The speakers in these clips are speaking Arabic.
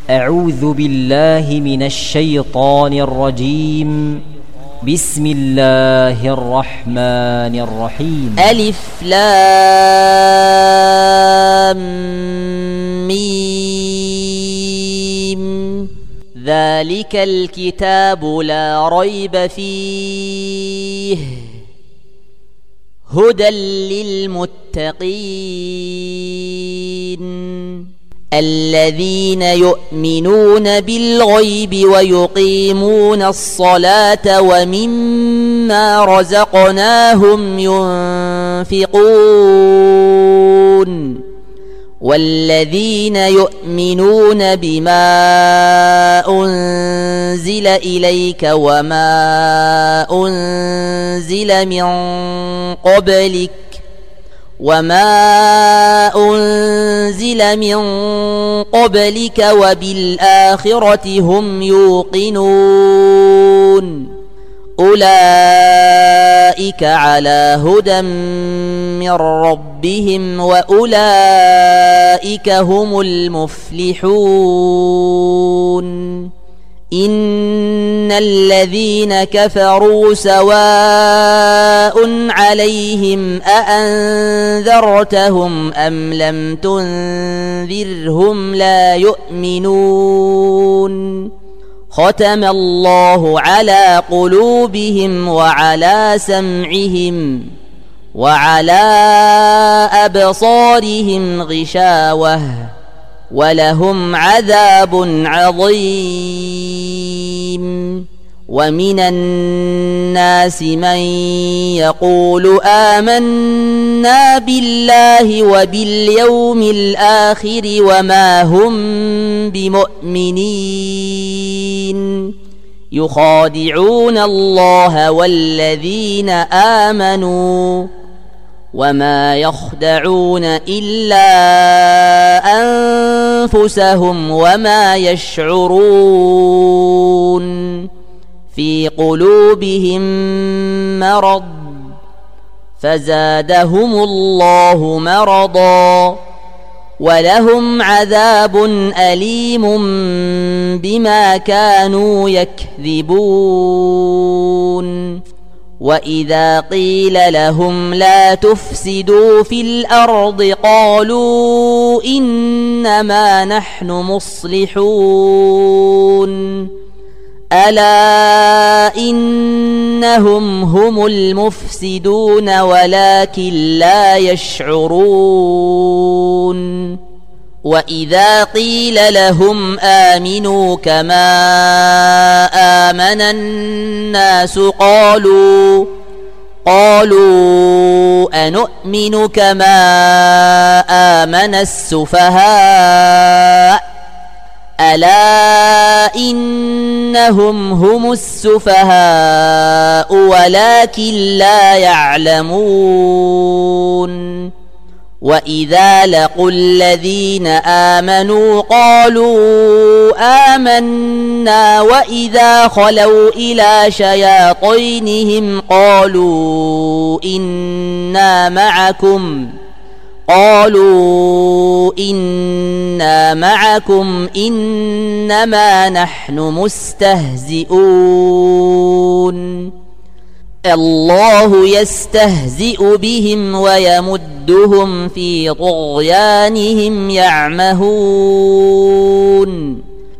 أعوذ بالله من الشيطان الرجيم. بسم الله الرحمن الرحيم. ألف لام ميم. ذلك الكتاب لا ريب فيه هدى للمتقين الذين يؤمنون بالغيب ويقيمون الصلاة ومما رزقناهم ينفقون والذين يؤمنون بما أنزل إليك وما أنزل من قبلك وبالآخرة هم يوقنون أولئك على هدى من ربهم وأولئك هم المفلحون. إن الذين كفروا سواء عليهم أأنذرتهم أم لم تنذرهم لا يؤمنون. ختم الله على قلوبهم وعلى سمعهم وعلى أبصارهم غشاوة ولهم عذاب عظيم. ومن الناس من يقول آمنا بالله وباليوم الآخر وما هم بمؤمنين يخادعون الله والذين آمنوا وما يخدعون إلا أنفسهم وما يشعرون. في قلوبهم مرض فزادهم الله مرضا ولهم عذاب أليم بما كانوا يكذبون. وإذا قيل لهم لا تفسدوا في الأرض قالوا إنما نحن مصلحون ألا إنهم هم المفسدون ولكن لا يشعرون. وإذا قيل لهم آمنوا كما آمن الناس قالوا أنؤمن كما آمن السفهاء ألا إنهم هم السفهاء ولكن لا يعلمون. وإذا لقوا الذين آمنوا قالوا آمنا وإذا خلوا إلى شياطينهم قالوا إنا معكم إنما نحن مستهزئون. الله يستهزئ بهم ويمدهم في طغيانهم يعمهون.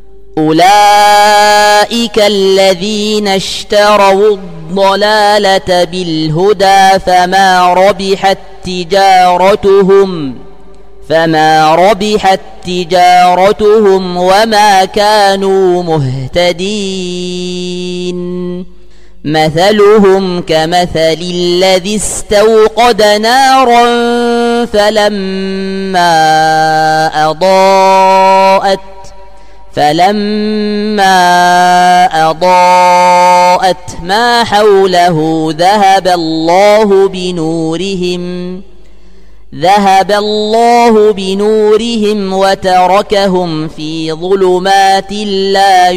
أولئك الذين اشتروا الضلالة بالهدى فما ربحت تجارتهم وما كانوا مهتدين. مثلهم كمثل الذي استوقد نارا فلما أضاءت ما حوله ذهب الله بنورهم وتركهم في ظلمات لا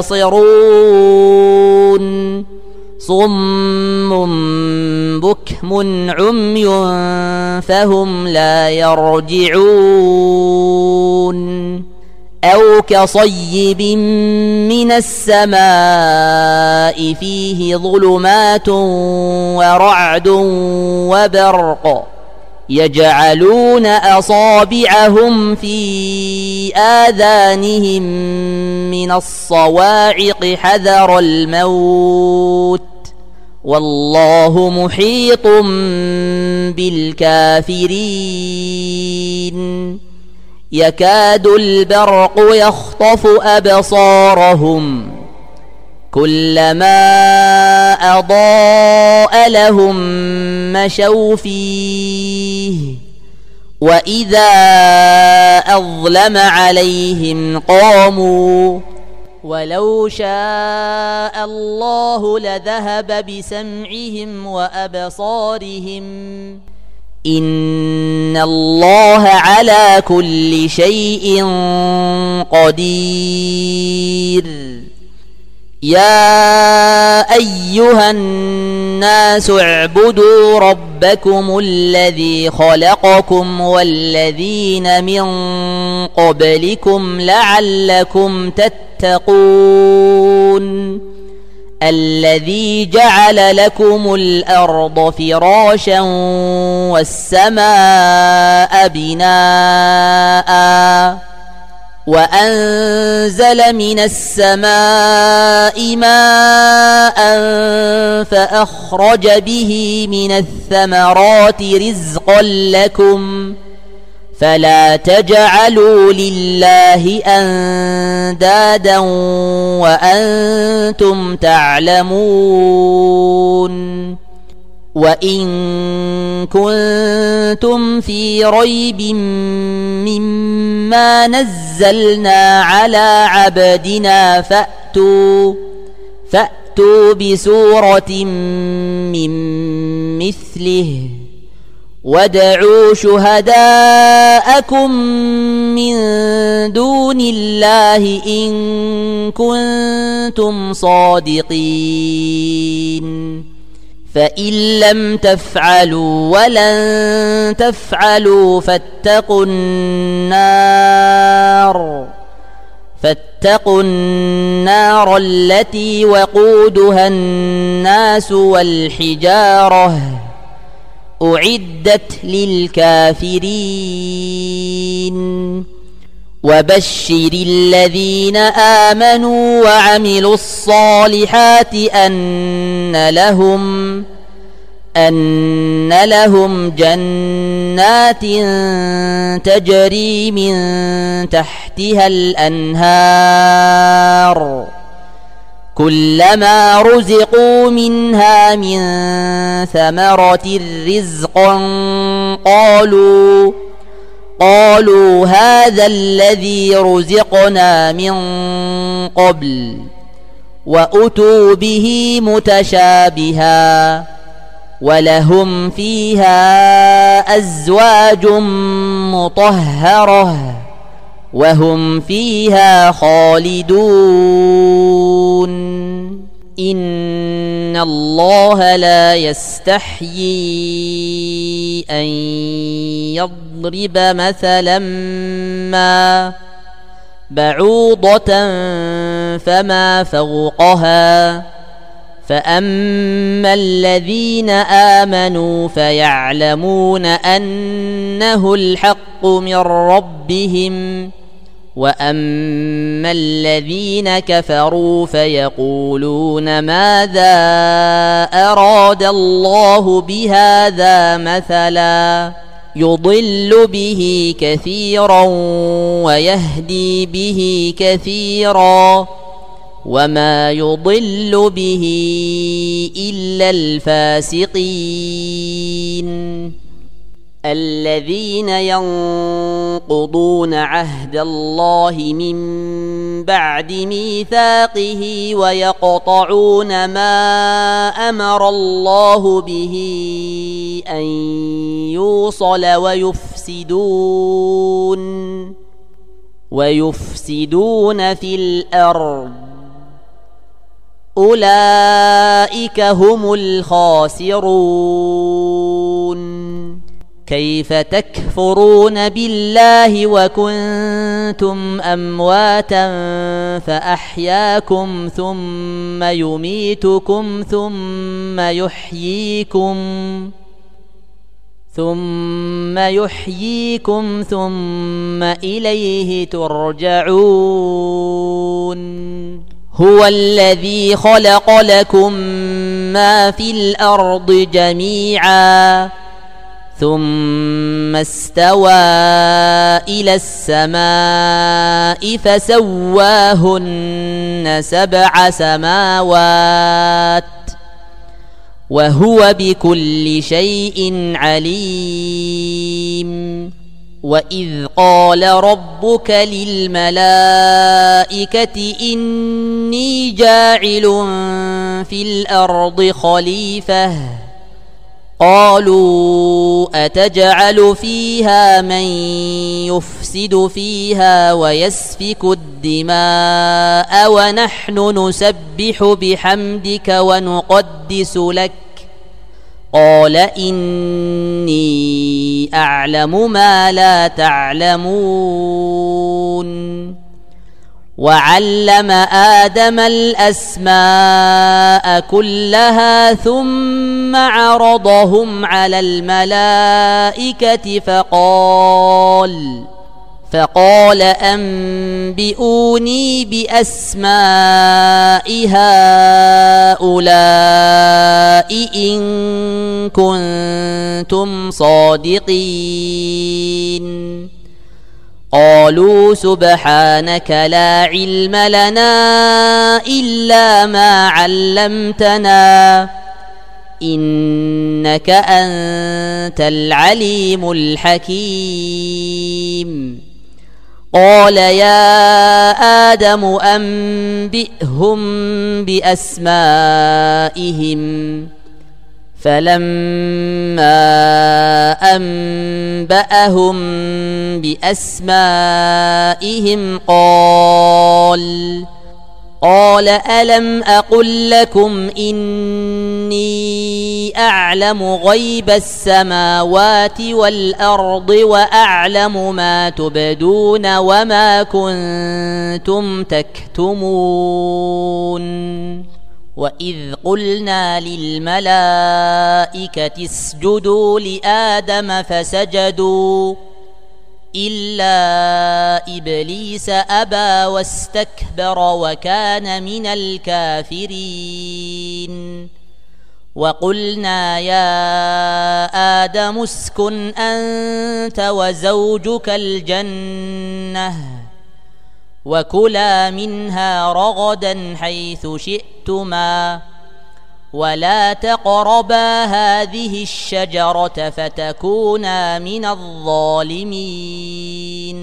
يبصرون. صم بكم عمي فهم لا يرجعون. أو كصيب من السماء فيه ظلمات ورعد وبرق يجعلون أصابعهم في آذانهم من الصواعق حذر الموت والله محيط بالكافرين يكاد البرق يخطف أبصارهم كلما أضاء لهم مشوا فيه وإذا أظلم عليهم قاموا ولو شاء الله لذهب بسمعهم وأبصارهم إن الله على كل شيء قدير يا أيها الناس اعبدوا ربكم الذي خلقكم والذين من قبلكم لعلكم تتقون الذي جعل لكم الأرض فراشا والسماء بناء وأنزل من السماء ماء فأخرج به من الثمرات رزقا لكم فلا تجعلوا لله أندادا وأنتم تعلمون وإن كنتم في ريب مما نزلنا على عبدنا فأتوا بسورة من مثله وادعوا شهداءكم من دون الله إن كنتم صادقين فإن لم تفعلوا ولن تفعلوا فاتقوا النار التي وقودها الناس والحجارة أعدت للكافرين وبشر الذين آمنوا وعملوا الصالحات أن لهم جنات تجري من تحتها الأنهار كلما رزقوا منها من ثمرة رزقا قالوا هذا الذي رزقنا من قبل وأتوا به متشابها ولهم فيها أزواج مطهرة وهم فيها خالدون إن الله لا يستحيي أن يضرب مثلا ما بعوضة فما فوقها فأما الذين آمنوا فيعلمون أنه الحق من ربهم وأما الذين كفروا فيقولون ماذا أراد الله بهذا مثلا يضل به كثيرا ويهدي به كثيرا وما يضل به إلا الفاسقين الذين ينقضون عهد الله من بعد ميثاقه ويقطعون ما أمر الله به أن يوصل ويفسدون في الأرض أولئك هم الخاسرون كيف تكفرون بالله وكنتم كنتم أمواتا فأحياكم ثم يميتكم ثم يحييكم ثم إليه ترجعون هو الذي خلق لكم ما في الأرض جميعا ثم استوى إلى السماء فسواهن 7 سماوات وهو بكل شيء عليم وإذ قال ربك للملائكة إني جاعل في الأرض خليفة قالوا أتجعل فيها من يفسد فيها ويسفك الدماء ونحن نسبح بحمدك ونقدس لك قال إني أعلم ما لا تعلمون وعلم آدم الأسماء كلها ثم عرضهم على الملائكة فقال أنبئوني بأسماء هؤلاء إن كنتم صادقين قالوا سبحانك لا علم لنا إلا ما علمتنا إنك أنت العليم الحكيم قال يا آدم أنبئهم بأسمائهم فلما أنبأهم بأسمائهم قال ألم أقل لكم إني أعلم غيب السماوات والأرض وأعلم ما تبدون وما كنتم تكتمون وإذ قلنا للملائكة اسجدوا لآدم فسجدوا إلا إبليس أبى واستكبر وكان من الكافرين وقلنا يا آدم اسكن أنت وزوجك الجنة وكلا منها رغدا حيث شئتما ولا تقربا هذه الشجرة فتكونا من الظالمين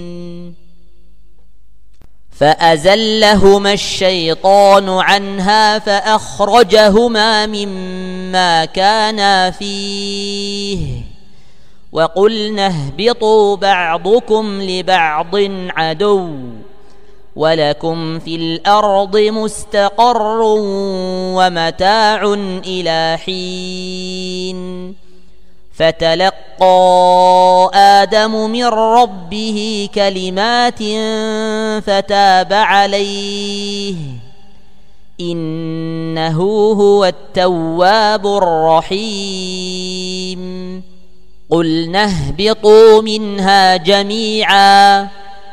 فأزلهما الشيطان عنها فأخرجهما مما كانا فيه وقلنا اهبطوا بعضكم لبعض عدو ولكم في الأرض مستقر ومتاع إلى حين فتلقى آدم من ربه كلمات فتاب عليه إنه هو التواب الرحيم قلنا اهبطوا منها جميعا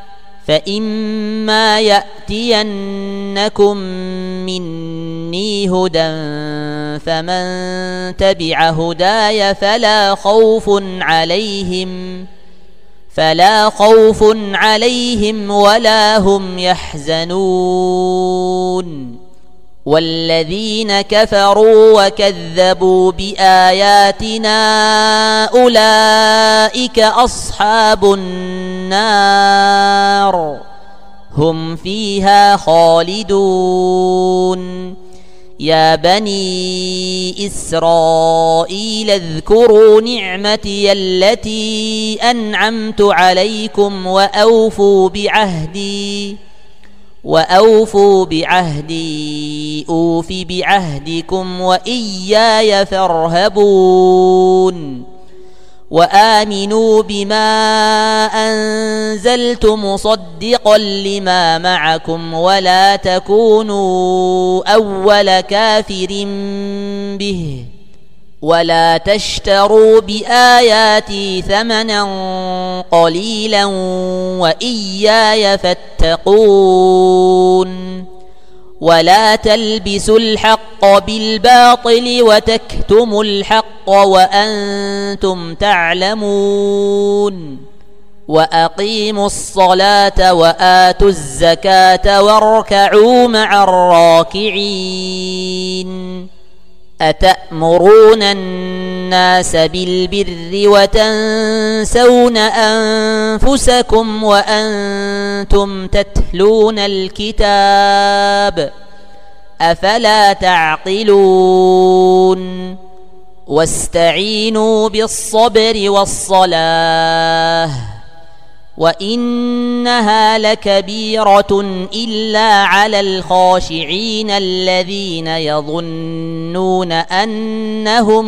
فإما يأتينكم مني هدى فمن تبع هداي فلا خوف عليهم ولا هم يحزنون والذين كفروا وكذبوا بآياتنا أولئك أصحاب النار هم فيها خالدون يا بني إسرائيل اذكروا نعمتي التي أنعمت عليكم وأوفوا بعهدي أوف بعهدكم وإياي فارهبون وآمنوا بما أنزلت مصدقا لما معكم ولا تكونوا أول كافر به ولا تشتروا بآياتي ثمنا قليلا وإياي فاتقون ولا تلبسوا الحق بالباطل وتكتموا الحق وأنتم تعلمون وأقيموا الصلاة وآتوا الزكاة واركعوا مع الراكعين أتأمرون الناس بالبر وتنسون أنفسكم وأنتم تتلون الكتاب أفلا تعقلون واستعينوا بالصبر والصلاة وإنها لكبيرة إلا على الخاشعين الذين يظنون أنهم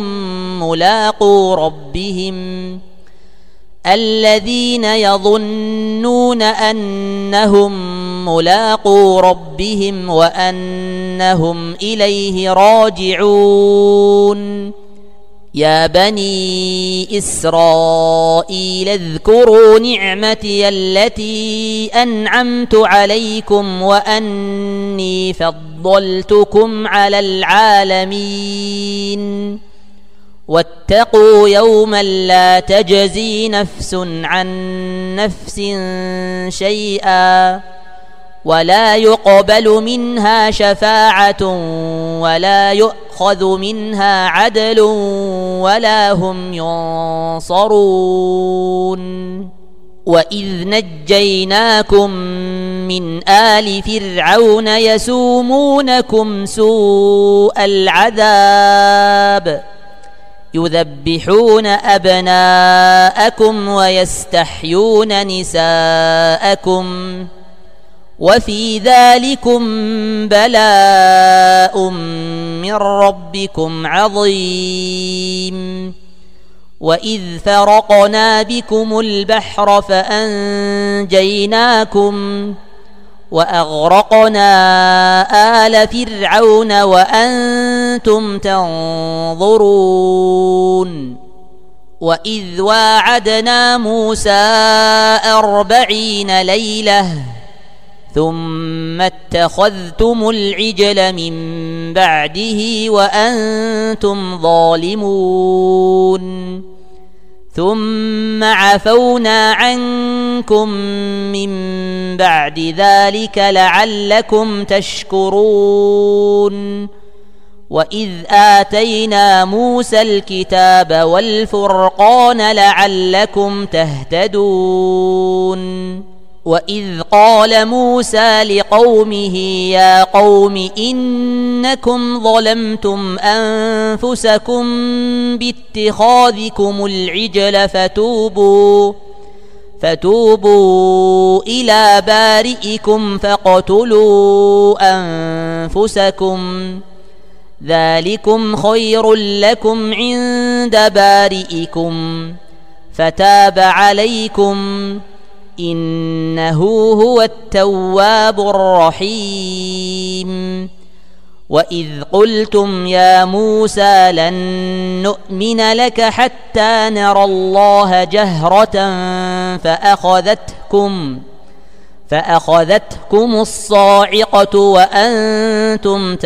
ملاقو ربهم وأنهم إليه راجعون يا بني إسرائيل اذكروا نعمتي التي أنعمت عليكم وأني فضلتكم على العالمين واتقوا يوما لا تجزي نفس عن نفس شيئا ولا يقبل منها شفاعة ولا يؤخذ منها عدل ولا هم ينصرون وإذ نجيناكم من آل فرعون يسومونكم سوء العذاب يذبحون أبناءكم ويستحيون نساءكم وفي ذلكم بلاء من ربكم عظيم وإذ فرقنا بكم البحر فأنجيناكم وأغرقنا آل فرعون وأنتم تنظرون وإذ واعدنا موسى 40 ليلة ثم اتخذتم العجل من بعده وأنتم ظالمون ثم عفونا عنكم من بعد ذلك لعلكم تشكرون وإذ آتينا موسى الكتاب والفرقان لعلكم تهتدون وإذ قال موسى لقومه يا قوم إنكم ظلمتم أنفسكم باتخاذكم العجل فتوبوا إلى بارئكم فاقتلوا أنفسكم ذلكم خير لكم عند بارئكم فتاب عليكم إنه هو التواب الرحيم وإذ قلتم يا موسى لن نؤمن لك حتى نرى الله جهرة فأخذتكم الصاعقة وأنتم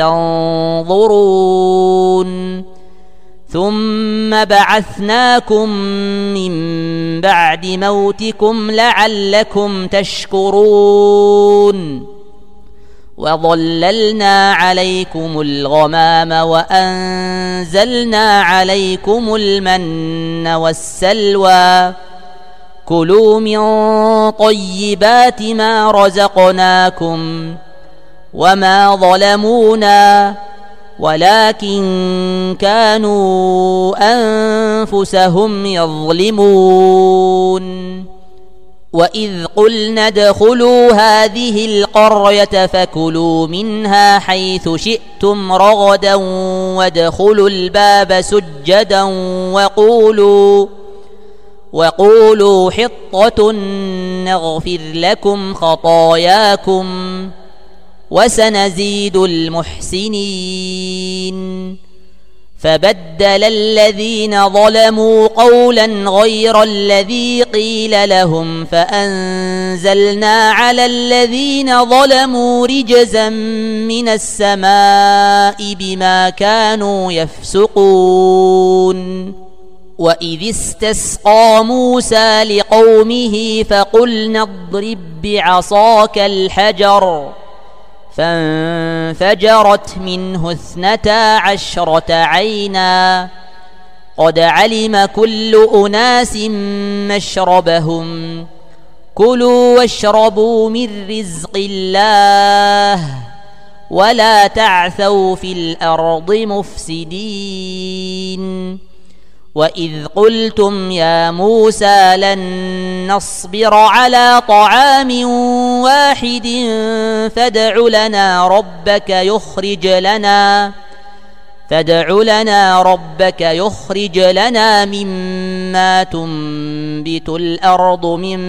تنظرون ثم بعثناكم من بعد موتكم لعلكم تشكرون وظللنا عليكم الغمام وأنزلنا عليكم المن والسلوى كلوا من طيبات ما رزقناكم وما ظلمونا ولكن كانوا أنفسهم يظلمون وإذ قلنا ادخلوا هذه القرية فكلوا منها حيث شئتم رغدا وادخلوا الباب سجدا وقولوا حطة نغفر لكم خطاياكم وسنزيد المحسنين. فبدل الذين ظلموا قولا غير الذي قيل لهم فأنزلنا على الذين ظلموا رجزا من السماء بما كانوا يفسقون. وإذ استسقى موسى لقومه فقلنا اضرب بعصاك الحجر فانفجرت منه 12 عينا قد علم كل أناس مشربهم كلوا واشربوا من رزق الله ولا تعثوا في الأرض مفسدين. وإذ قلتم يا موسى لن نصبر على طعام واحد فادع لنا ربك يخرج لنا مما تنبت الأرض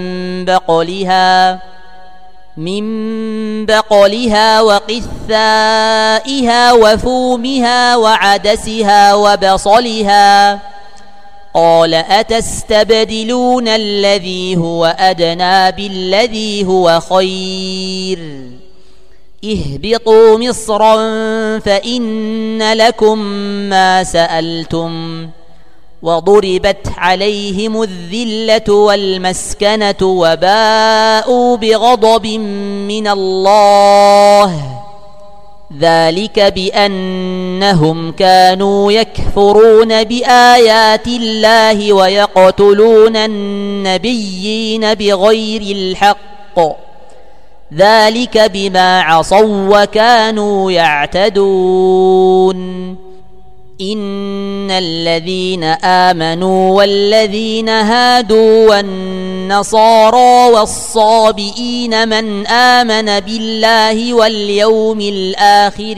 من بقلها وقثائها وفومها وعدسها وبصلها قال أتستبدلون الذي هو أدنى بالذي هو خير اهبطوا مصرا فإن لكم ما سألتم وضربت عليهم الذلة والمسكنة وباءوا بغضب من الله ذلك بأنهم كانوا يكفرون بآيات الله ويقتلون النبيين بغير الحق ذلك بما عصوا وكانوا يعتدون. إن الذين آمنوا والذين هادوا والنصارى والصابئين من آمن بالله واليوم الآخر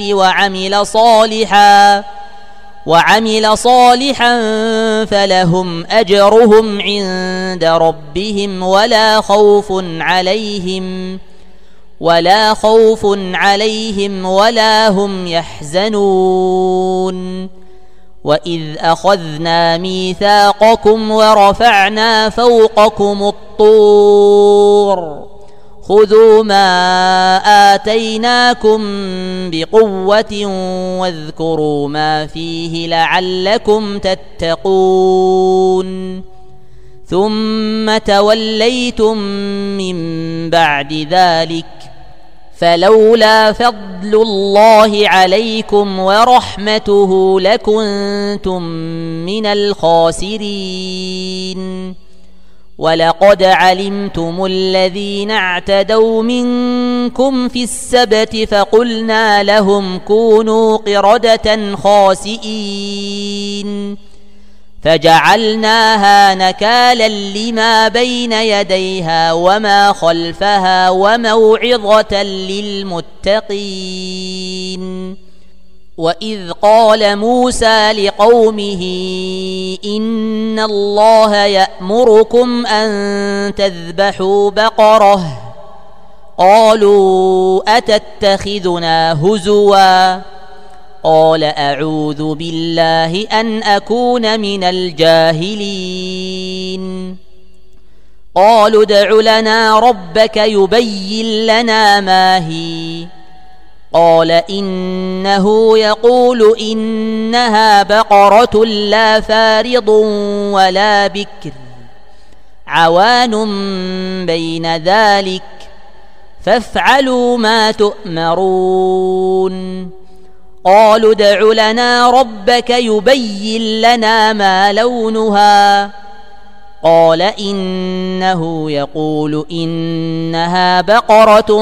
وعمل صالحا فلهم أجرهم عند ربهم ولا خوف عليهم ولا هم يحزنون. وإذ أخذنا ميثاقكم ورفعنا فوقكم الطور خذوا ما آتيناكم بقوة واذكروا ما فيه لعلكم تتقون. ثم توليتم من بعد ذلك فلولا فضل الله عليكم ورحمته لكنتم من الخاسرين. ولقد علمتم الذين اعتدوا منكم في السبت فقلنا لهم كونوا قردة خاسئين فجعلناها نكالا لما بين يديها وما خلفها وموعظة للمتقين. وإذ قال موسى لقومه إن الله يأمركم أن تذبحوا بقرة قالوا أتتخذنا هزوا قال أعوذ بالله أن أكون من الجاهلين. قالوا ادع لنا ربك يبين لنا ما هي قال إنه يقول إنها بقرة لا فارض ولا بكر عوان بين ذلك فافعلوا ما تؤمرون. قالوا ادع لنا ربك يبين لنا ما لونها قال إنه يقول إنها بقرة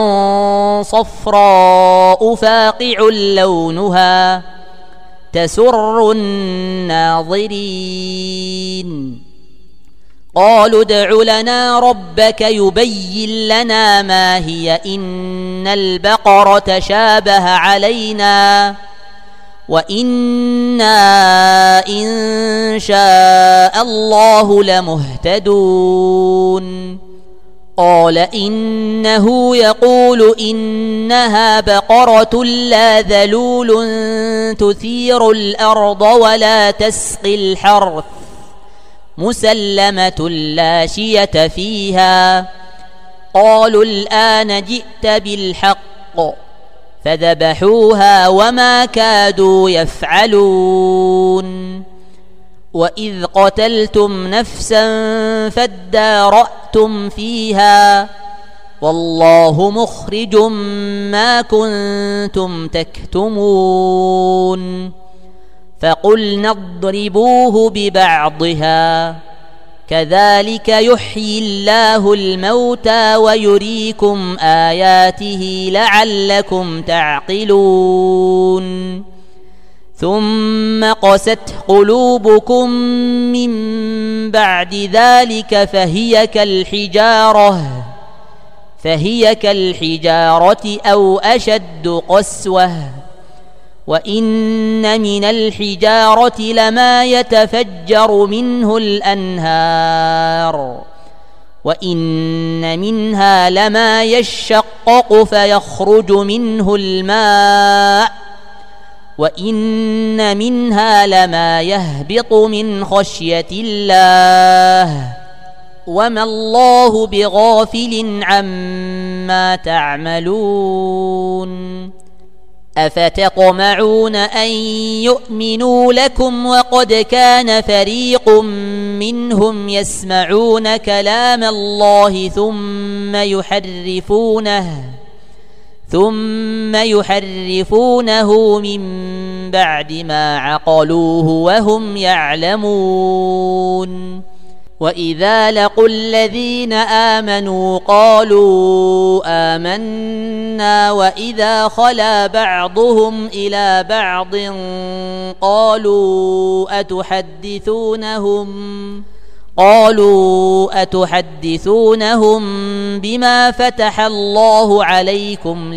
صفراء فاقع لونها تسر الناظرين. قالوا ادع لنا ربك يبين لنا ما هي إن البقرة شابه علينا وإنا إن شاء الله لمهتدون قال إنه يقول إنها بقرة لا ذلول تثير الأرض ولا تسقي الحرث مسلمة لا شية فيها قالوا الآن جئت بالحق فذبحوها وما كادوا يفعلون وإذ قتلتم نفسا فادارأتم فيها والله مخرج ما كنتم تكتمون فقلنا اضربوه ببعضها كذلك يحيي الله الموتى ويريكم آياته لعلكم تعقلون ثم قست قلوبكم من بعد ذلك فهي كالحجارة أو أشد قسوة وإن من الحجارة لما يتفجر منه الأنهار وإن منها لما يشقق فيخرج منه الماء وإن منها لما يهبط من خشية الله وما الله بغافل عما تعملون أفتطمعون أن يؤمنوا لكم وقد كان فريق منهم يسمعون كلام الله ثم يحرفونه من بعد ما عقلوه وهم يعلمون وإذا لقوا الذين آمنوا قالوا آمنا وإذا خلا بعضهم إلى بعض قالوا أتحدثونهم بما فتح الله عليكم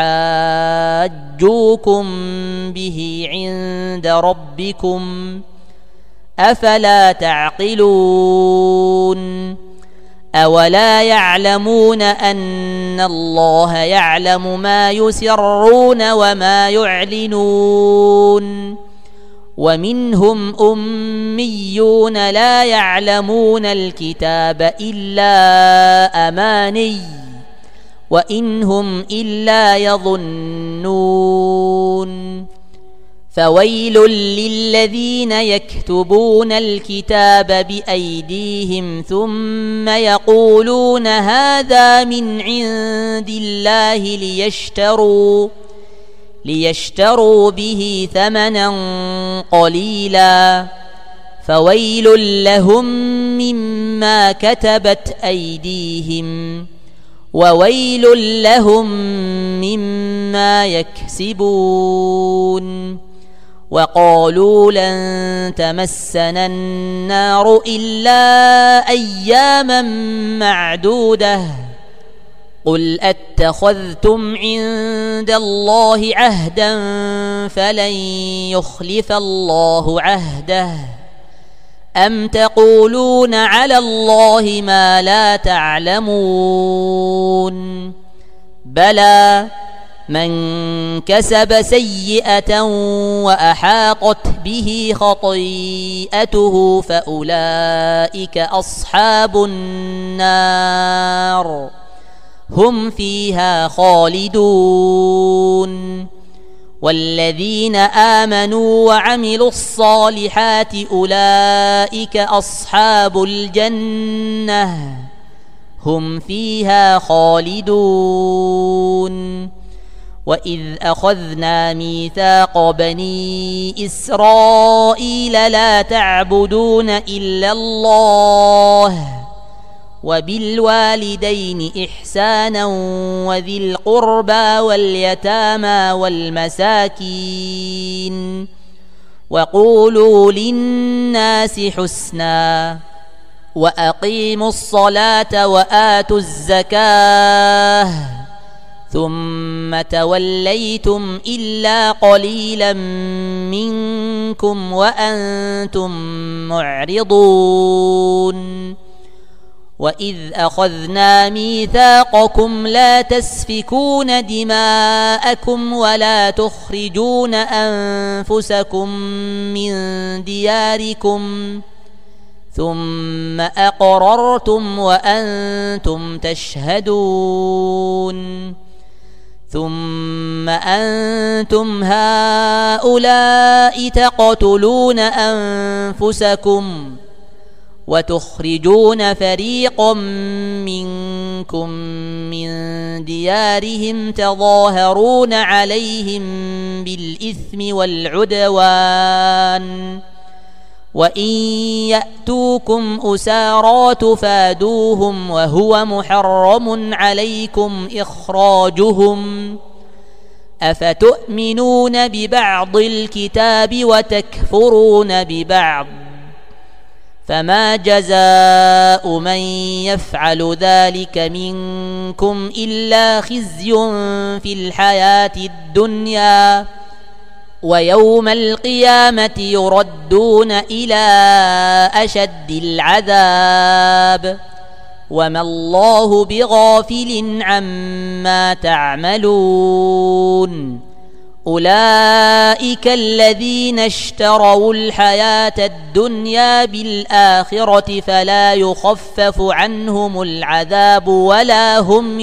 ليحاجوكم به عند ربكم أفلا تعقلون أولا يعلمون أن الله يعلم ما يسرون وما يعلنون ومنهم أميون لا يعلمون الكتاب إلا أماني وإن هم إلا يظنون فويل للذين يكتبون الكتاب بأيديهم ثم يقولون هذا من عند الله ليشتروا به ثمنا قليلا فويل لهم مما كتبت أيديهم وويل لهم مما يكسبون وقالوا لن تمسنا النار إلا أياما معدودة قل أتخذتم عند الله عهدا فلن يخلف الله عهده أم تقولون على الله ما لا تعلمون بلى من كسب سيئة وأحاطت به خطيئته فأولئك أصحاب النار هم فيها خالدون والذين آمنوا وعملوا الصالحات أولئك أصحاب الجنة هم فيها خالدون وإذ أخذنا ميثاق بني إسرائيل لا تعبدون إلا الله وبالوالدين إحسانا وذي القربى واليتامى والمساكين وقولوا للناس حسنا وأقيموا الصلاة وآتوا الزكاة ثم توليتم إلا قليلا منكم وأنتم معرضون وإذ أخذنا ميثاقكم لا تسفكون دماءكم ولا تخرجون أنفسكم من دياركم ثم أقررتم وأنتم تشهدون ثم أنتم هؤلاء تقتلون أنفسكم وتخرجون فريقا منكم من ديارهم تظاهرون عليهم بالإثم والعدوان وإن يأتوكم أسارى تفادوهم وهو محرم عليكم إخراجهم أفتؤمنون ببعض الكتاب وتكفرون ببعض فما جزاء من يفعل ذلك منكم إلا خزي في الحياة الدنيا ويوم القيامة يردون إلى أشد العذاب وما الله بغافل عما تعملون أولئك الذين اشتروا الحياة الدنيا بالآخرة فلا يخفف عنهم العذاب ولا هم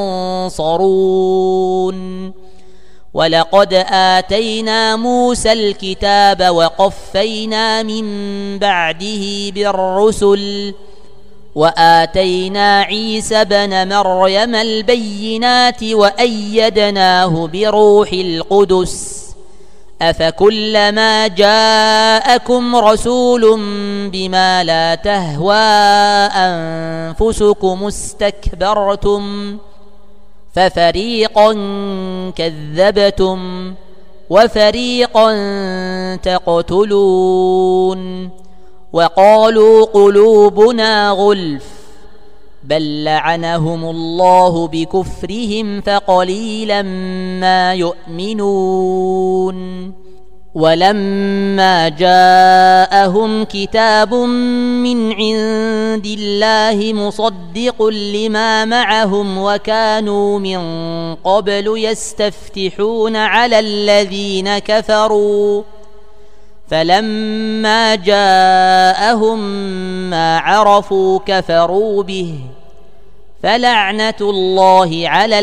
ينصرون ولقد آتينا موسى الكتاب وقفينا من بعده بالرسل وآتينا عيسى بن مريم البينات وأيدناه بروح القدس أفكلما جاءكم رسول بما لا تهوى أنفسكم استكبرتم ففريقا كذبتم وفريقا تقتلون وقالوا قلوبنا غلف بل لعنهم الله بكفرهم فقليلا ما يؤمنون ولما جاءهم كتاب من عند الله مصدق لما معهم وكانوا من قبل يستفتحون على الذين كفروا فلما جاءهم ما عرفوا كفروا به فلعنة الله على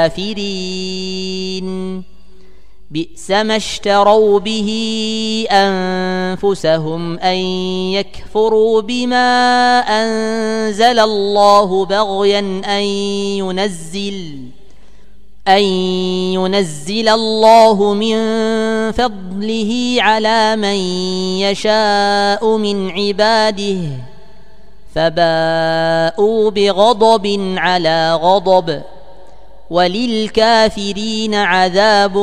الكافرين بئس ما اشتروا به أنفسهم أن يكفروا بما أنزل الله بغيا أن ينزل الله من فضله على من يشاء من عباده فباءوا بغضب على غضب وللكافرين عذاب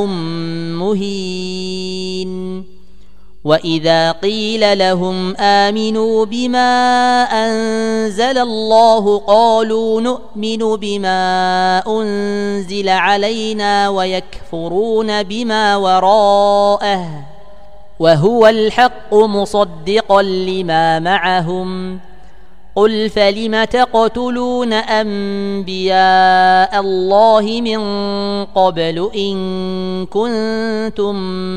مهين وإذا قيل لهم آمنوا بما أنزل الله قالوا نؤمن بما أنزل علينا ويكفرون بما وراءه وهو الحق مصدقا لما معهم قل فلم تقتلون أنبياء الله من قبل إن كنتم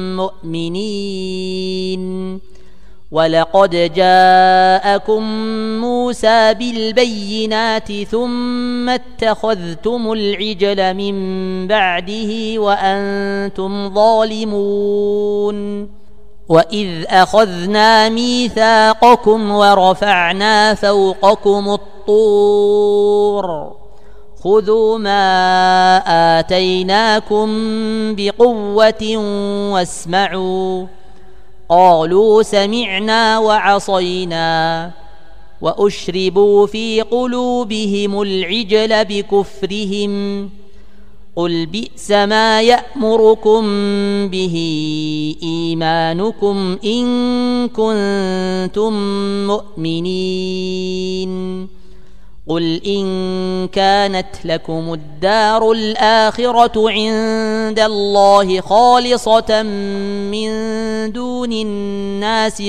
مؤمنين ولقد جاءكم موسى بالبينات ثم اتخذتم العجل من بعده وأنتم ظالمون وإذ أخذنا ميثاقكم ورفعنا فوقكم الطور خذوا ما آتيناكم بقوة واسمعوا قالوا سمعنا وعصينا وأشربوا في قلوبهم العجل بكفرهم قل بئس ما يأمركم به إيمانكم إن كنتم مؤمنين قل إن كانت لكم الدار الآخرة عند الله خالصة من دون الناس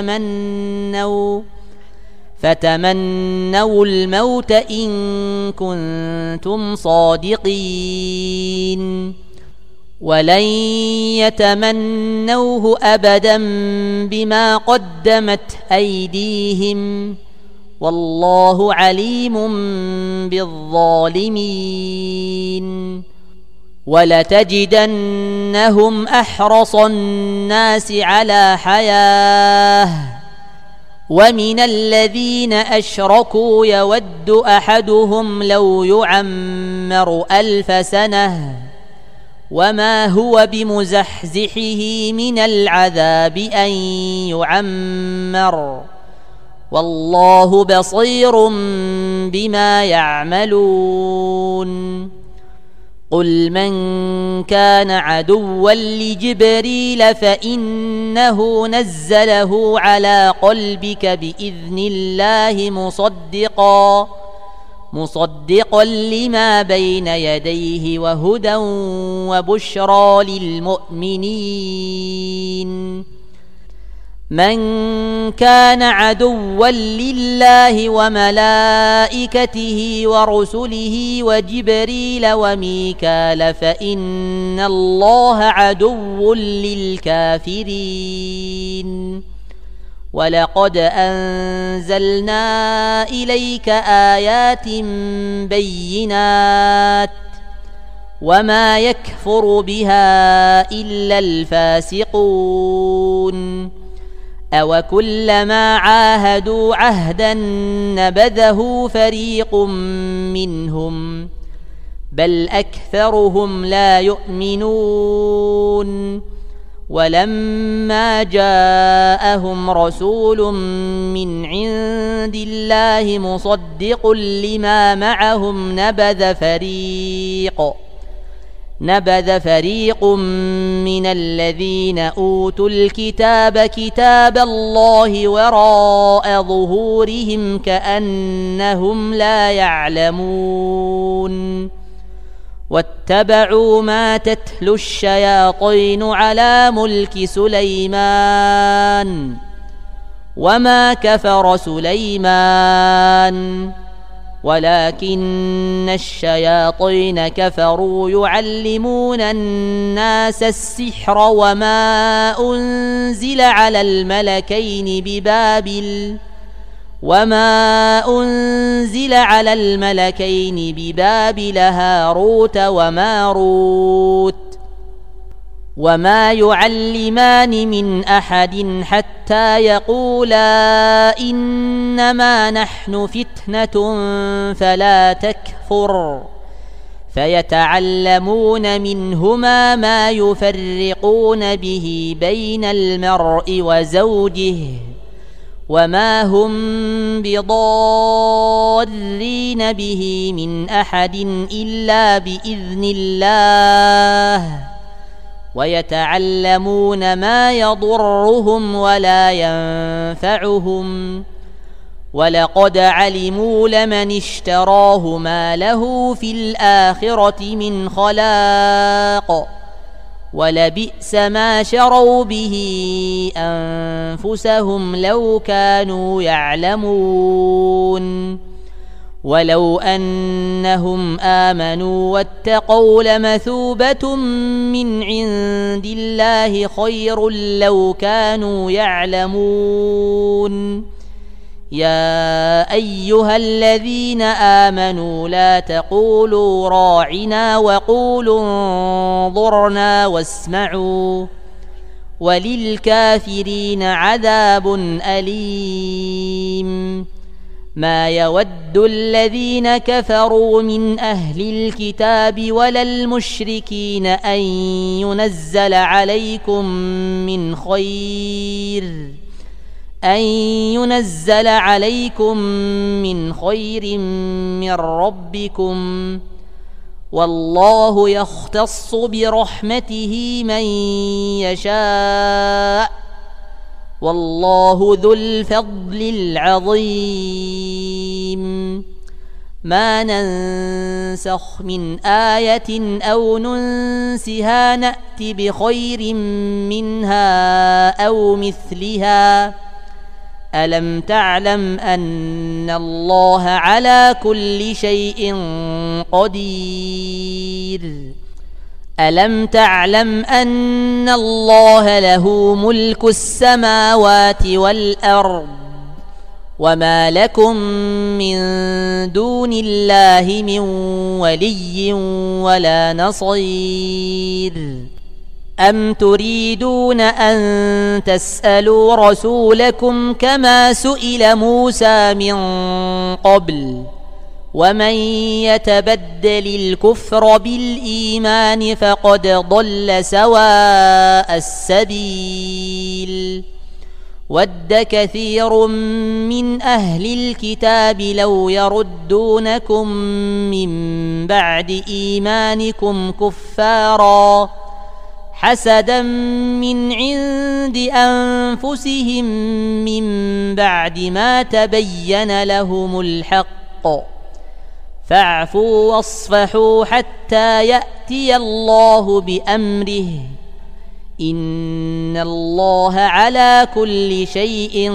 فتمنوا الموت إن كنتم صادقين ولن يتمنوه أبدا بما قدمت أيديهم والله عليم بالظالمين ولتجدنهم أحرص الناس على حياة ومن الذين أشركوا يود أحدهم لو يعمر 1000 سنة وما هو بمزحزحه من العذاب أن يعمر والله بصير بما يعملون قل من كان عدوا لجبريل فإنه نزله على قلبك بإذن الله مصدقا لما بين يديه وهدى وبشرى للمؤمنين من كان عدوا لله وملائكته ورسله وجبريل وميكال فإن الله عدو للكافرين ولقد أنزلنا إليك آيات بينات وما يكفر بها إلا الفاسقون أوكلما عاهدوا عهدا نبذه فريق منهم بل أكثرهم لا يؤمنون ولما جاءهم رسول من عند الله مصدق لما معهم نبذ فريق من الذين أوتوا الكتاب كتاب الله وراء ظهورهم كأنهم لا يعلمون واتبعوا ما تتلو الشياطين على ملك سليمان وما كفر سليمان ولكن الشياطين كفروا يعلمون الناس السحر وما أنزل على الملكين ببابل هاروت وماروت وما يعلمان من أحد حتى يقولا إنما نحن فتنة فلا تكفر فيتعلمون منهما ما يفرقون به بين المرء وزوجه وما هم بضارين به من أحد إلا بإذن الله ويتعلمون ما يضرهم ولا ينفعهم ولقد علموا لمن اشتراه ما له في الآخرة من خلاق ولبئس ما شروا به أنفسهم لو كانوا يعلمون ولو أنهم آمنوا واتقوا لمثوبة من عند الله خير لو كانوا يعلمون يا أيها الذين آمنوا لا تقولوا راعنا وقولوا انظرنا واسمعوا وللكافرين عذاب أليم ما يود الذين كفروا من أهل الكتاب ولا المشركين أن ينزل عليكم من خير من ربكم والله يختص برحمته من يشاء والله ذو الفضل العظيم ما ننسخ من آية أو ننسها نأت بخير منها أو مثلها ألم تعلم أن الله على كل شيء قدير ألم تعلم أن الله له ملك السماوات والأرض وما لكم من دون الله من ولي ولا نصير أم تريدون أن تسألوا رسولكم كما سئل موسى من قبل ومن يتبدل الكفر بالإيمان فقد ضل سواء السبيل ود كثير من أهل الكتاب لو يردونكم من بعد إيمانكم كفارا حسدا من عند أنفسهم من بعد ما تبين لهم الحق فاعفوا واصفحوا حتى يأتي الله بأمره إن الله على كل شيء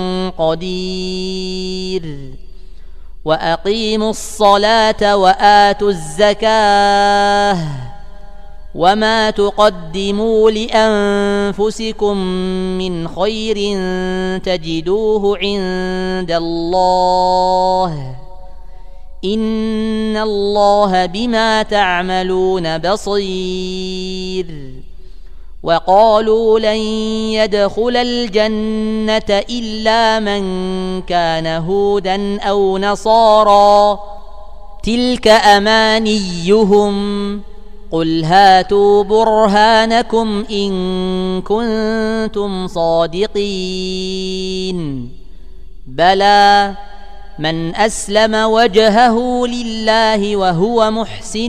قدير وأقيموا الصلاة وآتوا الزكاة وما تقدموا لأنفسكم من خير تجدوه عند الله إن الله بما تعملون بصير وقالوا لن يدخل الجنة إلا من كان هودا أو نصارى تلك أمانيهم قل هاتوا برهانكم إن كنتم صادقين بلى من أسلم وجهه لله وهو محسن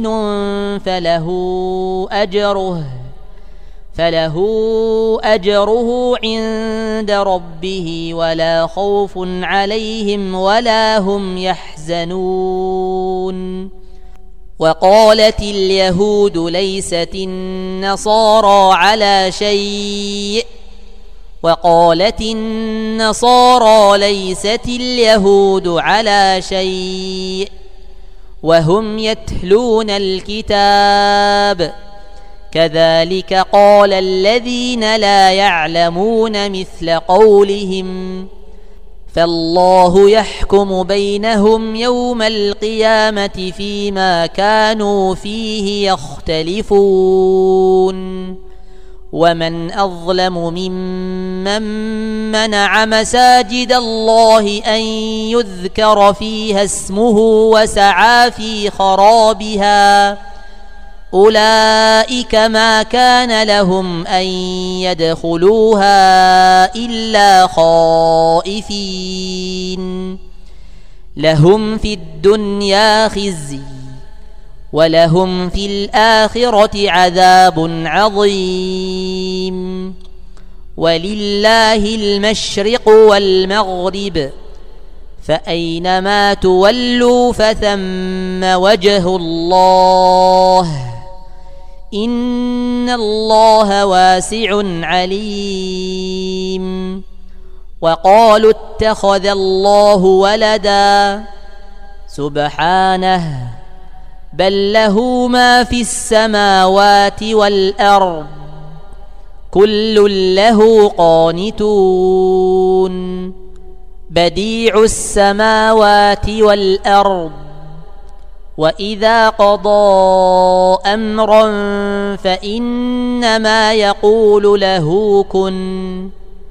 فله أجره عند ربه ولا خوف عليهم ولا هم يحزنون وقالت اليهود ليست النصارى على شيء وقالت النصارى ليست اليهود على شيء وهم يتلون الكتاب كذلك قال الذين لا يعلمون مثل قولهم فالله يحكم بينهم يوم القيامة فيما كانوا فيه يختلفون ومن أظلم ممن منع مساجد الله أن يذكر فيها اسمه وسعى في خرابها أولئك ما كان لهم أن يدخلوها إلا خائفين لهم في الدنيا خزي ولهم في الآخرة عذاب عظيم ولله المشرق والمغرب فأينما تولوا فثم وجه الله إن الله واسع عليم وقالوا اتخذ الله ولدا سبحانه بل له ما في السماوات والأرض كل له قانتون بديع السماوات والأرض وإذا قضى أمرا فإنما يقول له كن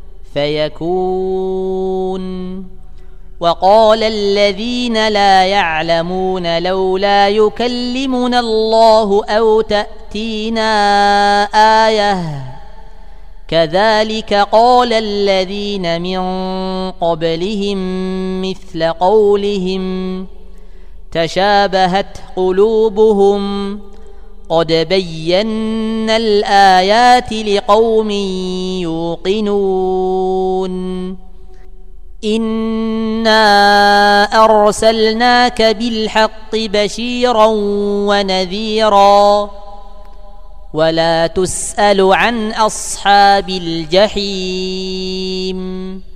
فيكون وقال الذين لا يعلمون لولا يكلمنا الله أو تأتينا آية كذلك قال الذين من قبلهم مثل قولهم تشابهت قلوبهم قد بينا الآيات لقوم يوقنون إنا أرسلناك بالحق بشيرا ونذيرا ولا تسأل عن أصحاب الجحيم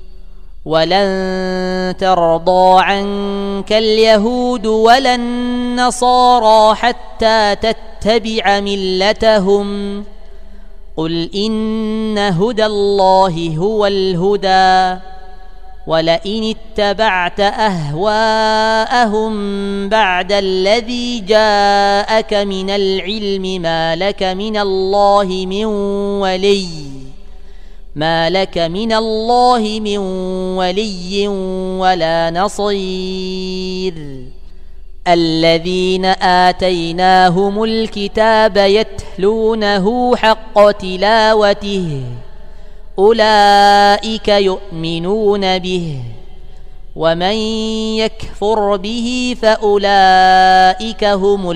ولن ترضى عنك اليهود ولا النصارى حتى تتبع ملتهم قل إن هدى الله هو الهدى ولئن اتبعت أهواءهم بعد الذي جاءك من العلم ما لك من الله من ولي ولا نصير الذين آتيناهم الكتاب يتلونه حق تلاوته أولئك يؤمنون به ومن يكفر به فأولئك هم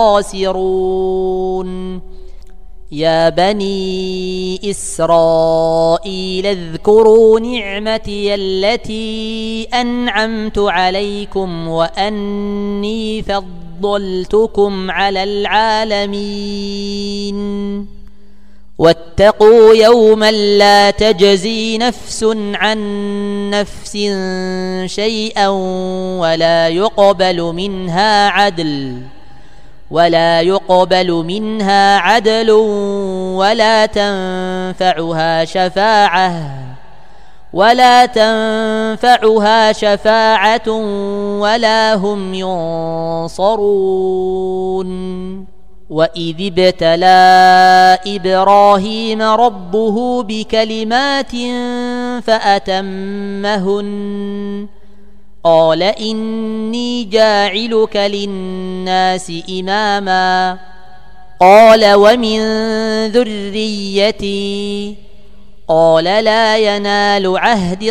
الخاسرون يا بني إسرائيل اذكروا نعمتي التي أنعمت عليكم وأني فضلتكم على العالمين واتقوا يوما لا تجزي نفس عن نفس شيئا ولا يقبل منها عدل ولا تنفعها شفاعة ولا هم ينصرون وإذ ابتلى إبراهيم ربه بكلمات فأتمهن قال إني جاعلك للناس إماما قال ومن ذريتي قال لا ينال عهد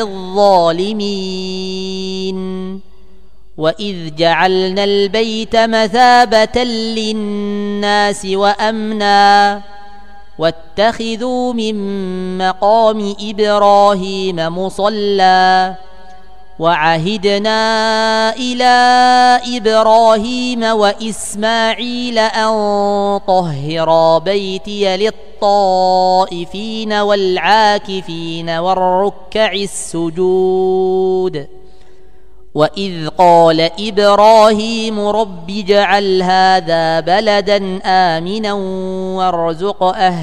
الظالمين وإذ جعلنا البيت مثابة للناس وأمنا واتخذوا من مقام إبراهيم مصلى وعهدنا إلى إبراهيم وإسماعيل أن طهرا بيتي للطائفين والعاكفين والركع السجود وإذ قال إبراهيم رب اجعل هذا بلدا آمنا وارزق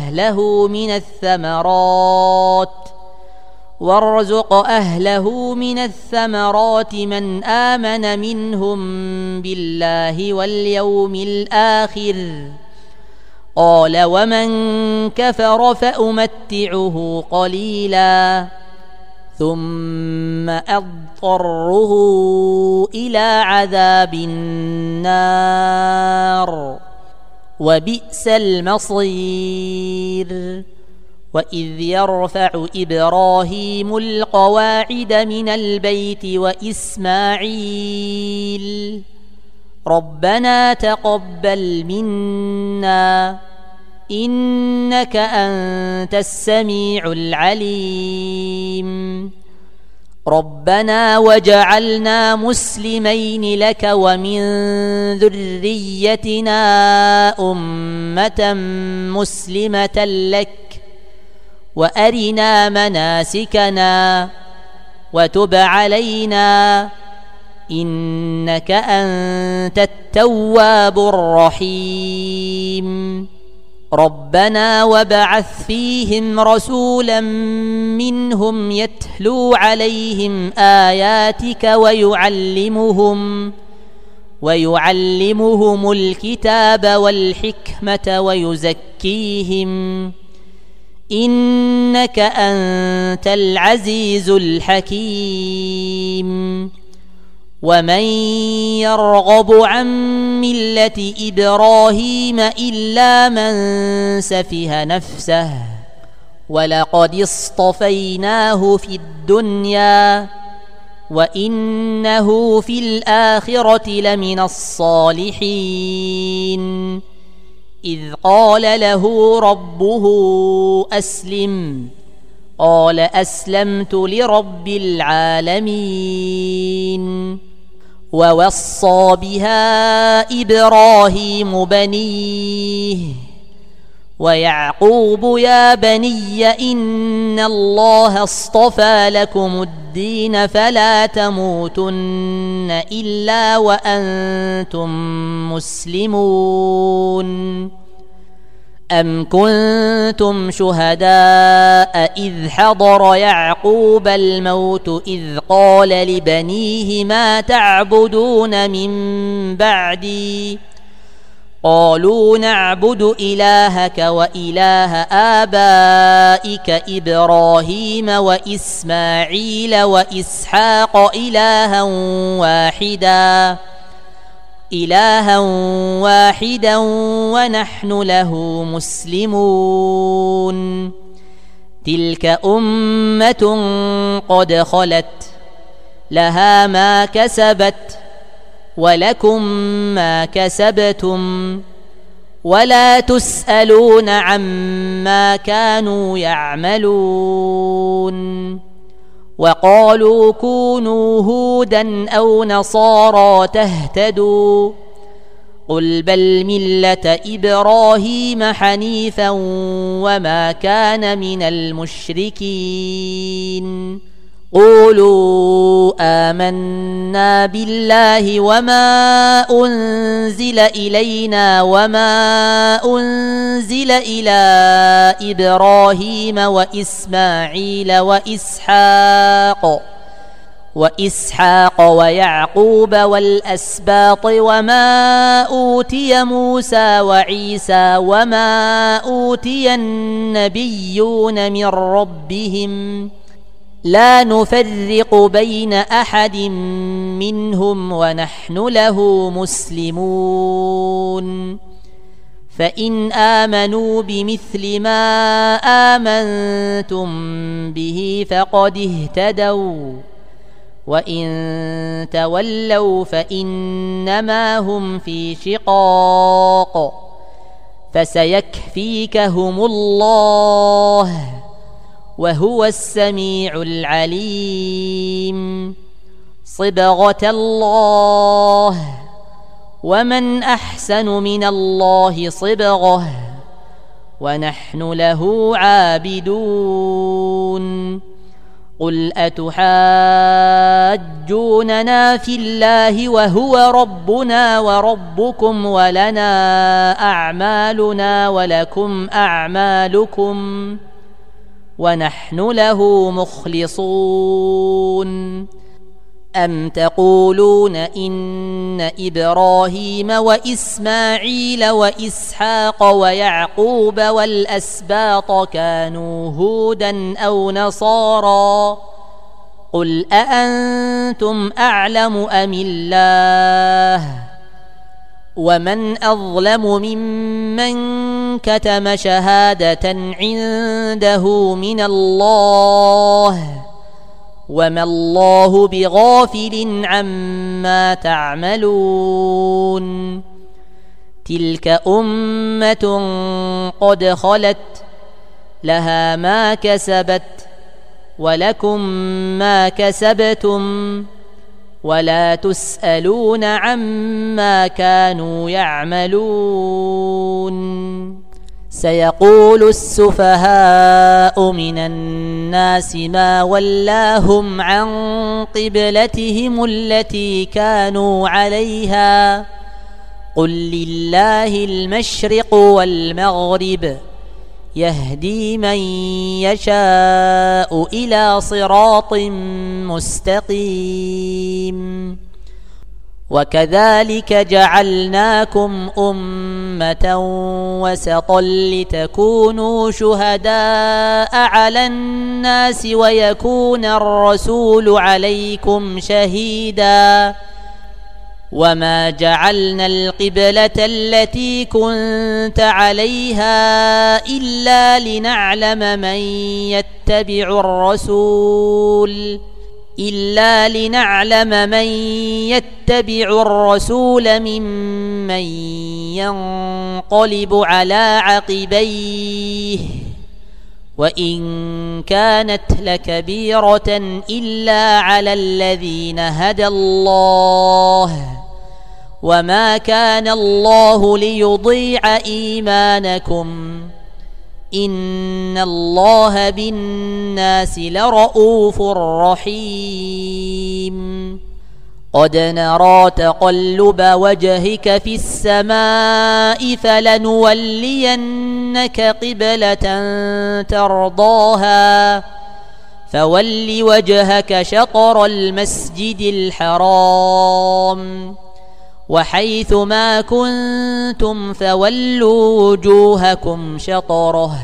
أهله من الثمرات من آمن منهم بالله واليوم الآخر قال ومن كفر فأمتعه قليلا ثم أضطره إلى عذاب النار وبئس المصير وإذ يرفع إبراهيم القواعد من البيت وإسماعيل ربنا تقبل منا إنك أنت السميع العليم ربنا وجعلنا مسلمين لك ومن ذريتنا أمة مسلمة لك وأرنا مناسكنا وتب علينا إنك أنت التواب الرحيم ربنا وابعث فيهم رسولا منهم يتلو عليهم آياتك ويعلمهم الكتاب والحكمة ويزكيهم إنك أنت العزيز الحكيم ومن يرغب عن ملة إبراهيم إلا من سفه نفسه ولقد اصطفيناه في الدنيا وإنه في الآخرة لمن الصالحين إذ قال له ربه أسلم قال أسلمت لرب العالمين. ووصى بها إبراهيم بنيه ويعقوب يا بني إن الله اصطفى لكم الدين فلا تموتن إلا وأنتم مسلمون. أم كنتم شهداء إذ حضر يعقوب الموت إذ قال لبنيه ما تعبدون من بعدي قالوا نعبد إلهك وإله آبائك إبراهيم وإسماعيل وإسحاق إلها واحدا ونحن له مسلمون. تلك أمة قد خلت لها ما كسبت ولكم ما كسبتم ولا تسألون عما كانوا يعملون. وقالوا كونوا هودا أو نصارى تهتدوا قل بل ملة إبراهيم حنيفا وما كان من المشركين. قولوا آمنا بالله وما أنزل إلينا وما أنزل إلى إبراهيم وإسماعيل وإسحاق ويعقوب والأسباط وما أوتي موسى وعيسى وما أوتي النبيون من ربهم لا نفرق بين أحد منهم ونحن له مسلمون. فإن آمنوا بمثل ما آمنتم به فقد اهتدوا وإن تولوا فإنما هم في شقاق فسيكفيكهم الله وهو السميع العليم. صبغة الله ومن أحسن من الله صبغة ونحن له عابدون. قل أتحاجوننا في الله وهو ربنا وربكم ولنا أعمالنا ولكم أعمالكم ونحن له مخلصون. أم تقولون إن إبراهيم وإسماعيل وإسحاق ويعقوب والأسباط كانوا هودا أو نصارى قل أأنتم أعلم أم الله ومن أظلم ممن كتم شهادة عنده من الله وما الله بغافل عما تعملون. تلك أمة قد خلت لها ما كسبت ولكم ما كسبتم ولا تسألون عما كانوا يعملون. سيقول السفهاء من الناس ما ولاهم عن قبلتهم التي كانوا عليها قل لله المشرق والمغرب يهدي من يشاء إلى صراط مستقيم. وكذلك جعلناكم أمة وسطا لتكونوا شهداء على الناس ويكون الرسول عليكم شهيدا. وما جعلنا القبلة التي كنت عليها إلا لنعلم من يتبع الرسول ممن ينقلب على عقبيه وإن كانت لكبيرة إلا على الذين هدى الله وما كان الله ليضيع إيمانكم إن الله بالناس لرءوف رحيم قد نرى تقلب وجهك في السماء فلنولينك قبلة ترضاها فول وجهك شطر المسجد الحرام وحيث ما كنتم فولوا وجوهكم شطره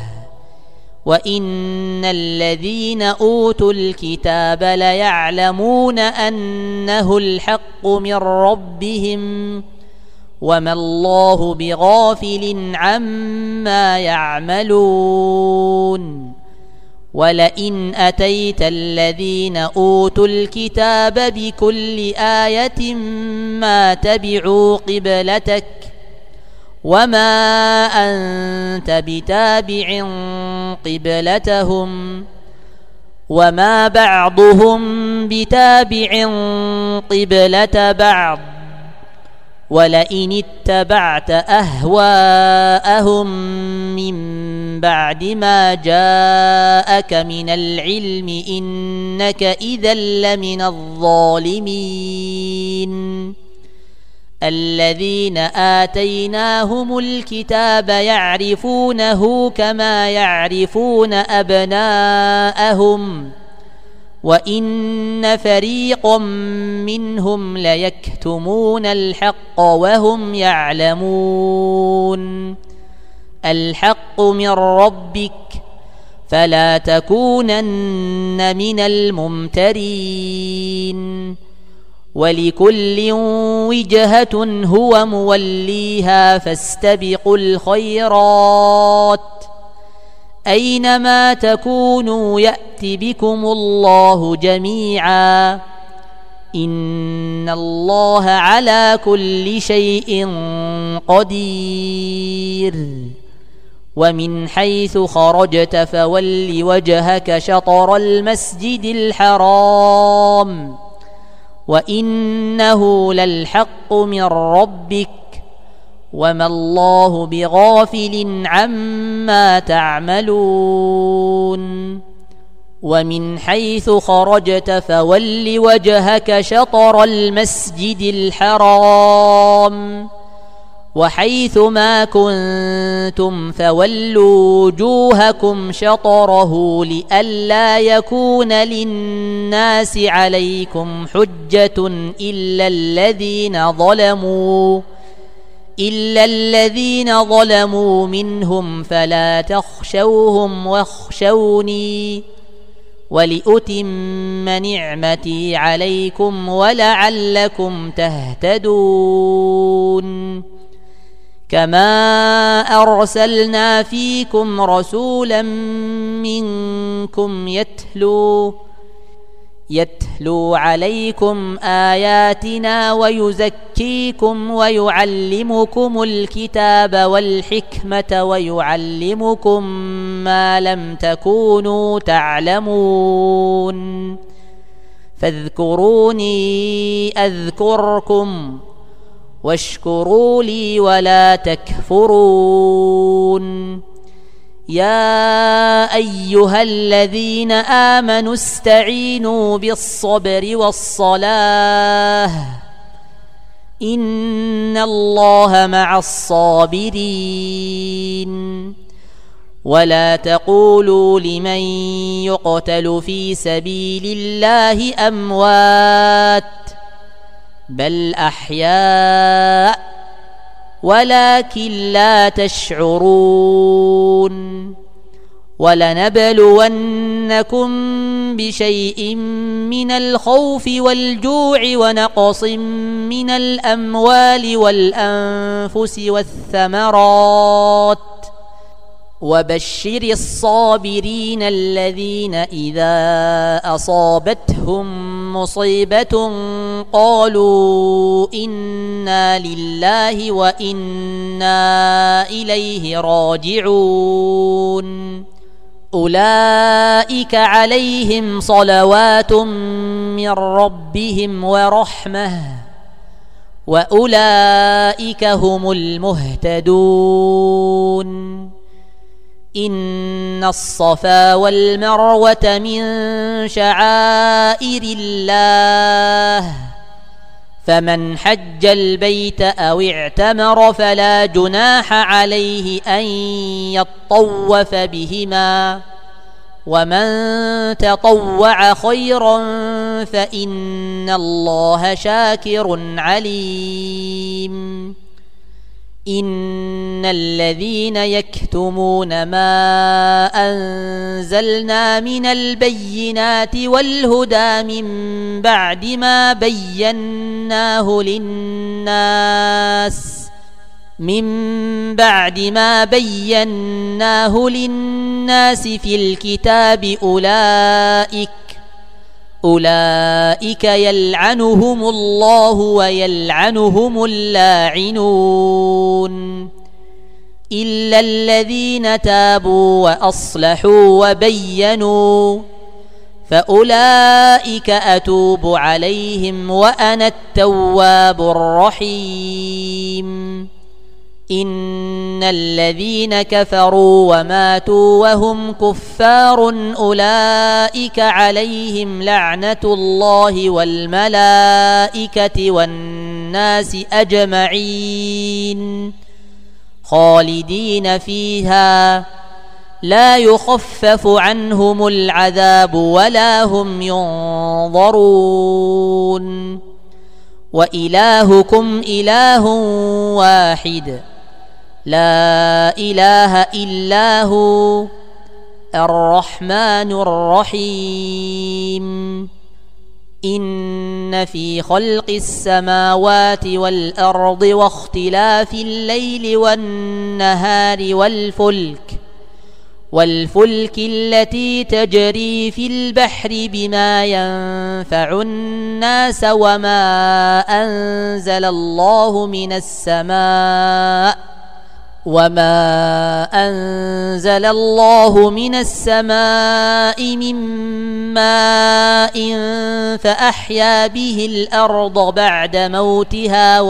وإن الذين أوتوا الكتاب ليعلمون أنه الحق من ربهم وما الله بغافل عما يعملون ولئن أتيت الذين أوتوا الكتاب بكل آية ما تبعوا قبلتك وما أنت بتابع قبلتهم وما بعضهم بتابع قبلة بعض ولئن اتبعت أهواءهم من بعد ما جاءك من العلم إنك إذا لمن الظالمين الذين آتيناهم الكتاب يعرفونه كما يعرفون أبناءهم وإن فريقا منهم ليكتمون الحق وهم يعلمون الحق من ربك فلا تكونن من الممترين ولكل وجهة هو موليها فاستبقوا الخيرات أينما تكونوا يأت بكم الله جميعا إن الله على كل شيء قدير ومن حيث خرجت فول وجهك شطر المسجد الحرام وإنه للحق من ربك وما الله بغافل عما تعملون ومن حيث خرجت فول وجهك شطر المسجد الحرام وحيث ما كنتم فولوا وجوهكم شطره لئلا يكون للناس عليكم حجة إلا الذين ظلموا منهم فلا تخشوهم واخشوني ولأتم نعمتي عليكم ولعلكم تهتدون كما أرسلنا فيكم رسولا منكم يتلو عليكم آياتنا ويزكيكم ويعلمكم الكتاب والحكمة ويعلمكم ما لم تكونوا تعلمون فاذكروني أذكركم واشكروا لي ولا تكفرون يا أيها الذين آمنوا استعينوا بالصبر والصلاة إن الله مع الصابرين ولا تقولوا لمن يقتل في سبيل الله أموات بل أحياء ولكن لا تشعرون ولنبلونكم بشيء من الخوف والجوع ونقص من الأموال والأنفس والثمرات وبشر الصابرين الذين إذا أصابتهم مصيبة قالوا إنا لله وإنا إليه راجعون أولئك عليهم صلوات من ربهم ورحمة وأولئك هم المهتدون إن الصفا والمروة من شعائر الله فمن حج البيت أو اعتمر فلا جناح عليه أن يطوف بهما ومن تطوع خيرا فإن الله شاكر عليم إن الذين يكتمون ما أنزلنا من البينات والهدى من بعد ما بيناه للناس في الكتاب أولئك يلعنهم الله ويلعنهم اللاعنون إلا الذين تابوا وأصلحوا وبينوا فأولئك أتوب عليهم وأنا التواب الرحيم إن الذين كفروا وماتوا وهم كفار أولئك عليهم لعنة الله والملائكة والناس أجمعين خالدين فيها لا يخفف عنهم العذاب ولا هم ينظرون وإلهكم إله واحد لا إله إلا هو الرحمن الرحيم إن في خلق السماوات والأرض واختلاف الليل والنهار والفلك التي تجري في البحر بما ينفع الناس وما أنزل الله من السماء من ماء فأحيا به الأرض بعد موتها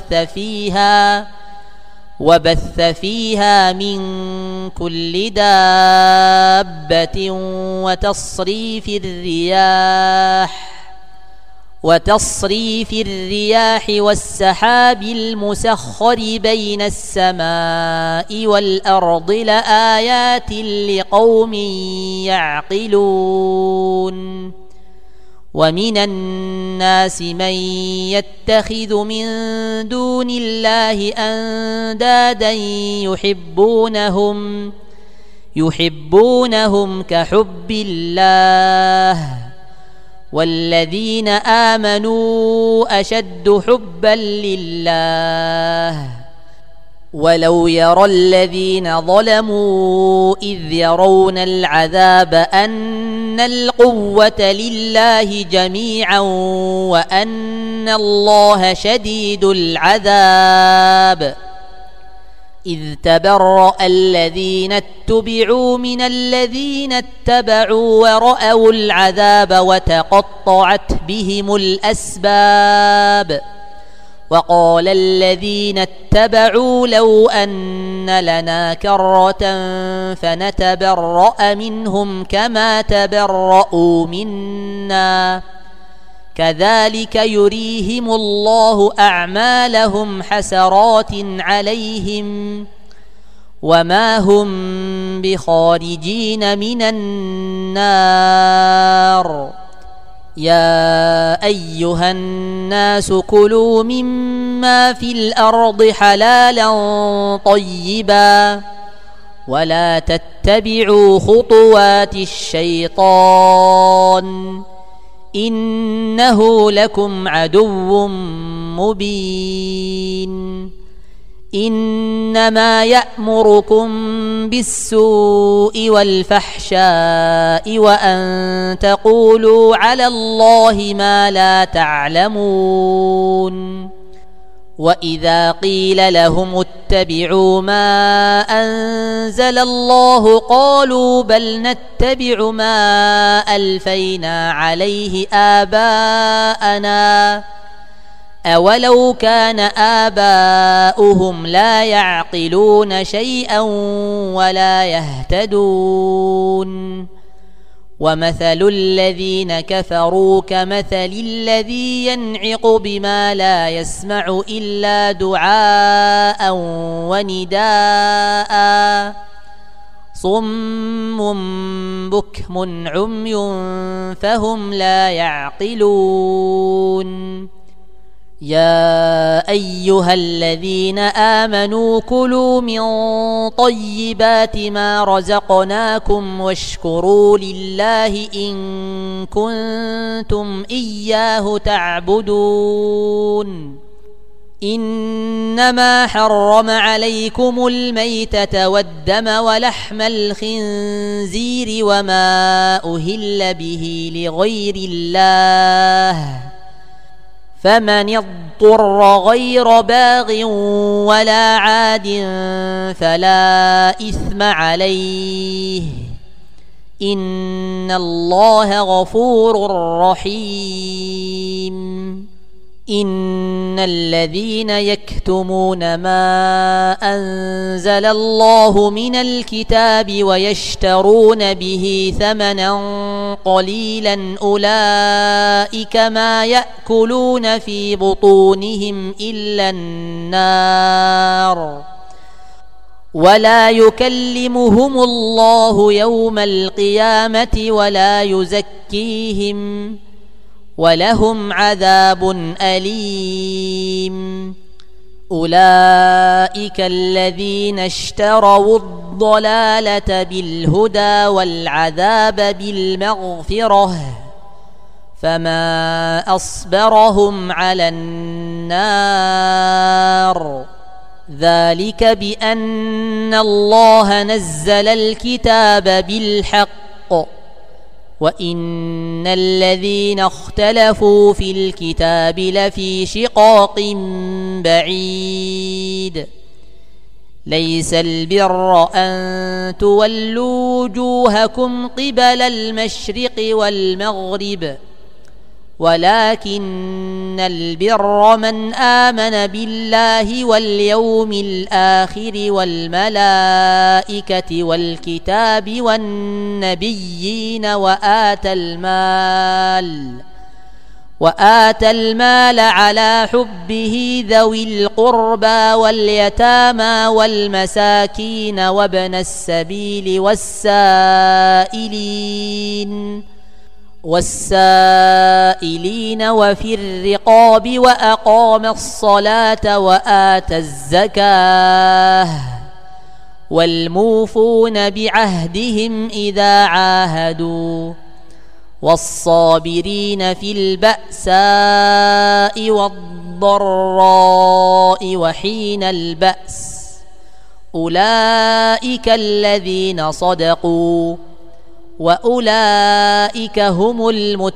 وبث فيها من كل دابة وتصريف الرياح والسحاب المسخر بين السماء والأرض لآيات لقوم يعقلون ومن الناس من يتخذ من دون الله أندادا يحبونهم كحب الله والذين آمنوا أشد حبا لله ولو يرى الذين ظلموا إذ يرون العذاب أن القوة لله جميعا وأن الله شديد العذاب إذ تبرأ الذين اتبعوا من الذين اتبعوا ورأوا العذاب وتقطعت بهم الأسباب وقال الذين اتبعوا لو أن لنا كرة فنتبرأ منهم كما تبرأوا منا كذلك يريهم الله أعمالهم حسرات عليهم وما هم بخارجين من النار يا أيها الناس كلوا مما في الأرض حلالا طيبا ولا تتبعوا خطوات الشيطان إنه لكم عدو مبين إنما يأمركم بالسوء والفحشاء وأن تقولوا على الله ما لا تعلمون وإذا قيل لهم تتبعوا ما أنزل الله قالوا بل نتبع ما ألفينا عليه آباءنا أولو كان آباؤهم لا يعقلون شيئا ولا يهتدون ومثل الذين كفروا كمثل الذي ينعق بما لا يسمع إلا دعاء ونداء صم بكم عمي فهم لا يعقلون يا أيها الذين آمنوا كلوا من طيبات ما رزقناكم واشكروا لله إن كنتم إياه تعبدون إنما حرم عليكم الميتة والدم ولحم الخنزير وما أهل به لغير الله فمن اضطر غير باغ ولا عاد فلا إثم عليه إن الله غفور رحيم إن الذين يكتمون ما أنزل الله من الكتاب ويشترون به ثمنا قليلا أولئك ما يأكلون في بطونهم إلا النار ولا يكلمهم الله يوم القيامة ولا يزكيهم ولهم عذاب أليم أولئك الذين اشتروا الضلالة بالهدى والعذاب بالمغفرة فما أصبرهم على النار ذلك بأن الله نزل الكتاب بالحق وإن الذين اختلفوا في الكتاب لفي شقاق بعيد ليس البر أن تولوا وجوهكم قبل المشرق والمغرب ولكن البر من آمن بالله واليوم الآخر والملائكة والكتاب والنبيين وآتى المال على حبه ذوي القربى واليتامى والمساكين وابن السبيل والسائلين وفي الرقاب وأقام الصلاة وآتى الزكاة والموفون بعهدهم إذا عاهدوا والصابرين في البأساء والضراء وحين البأس أولئك الذين صدقوا وأولئك هم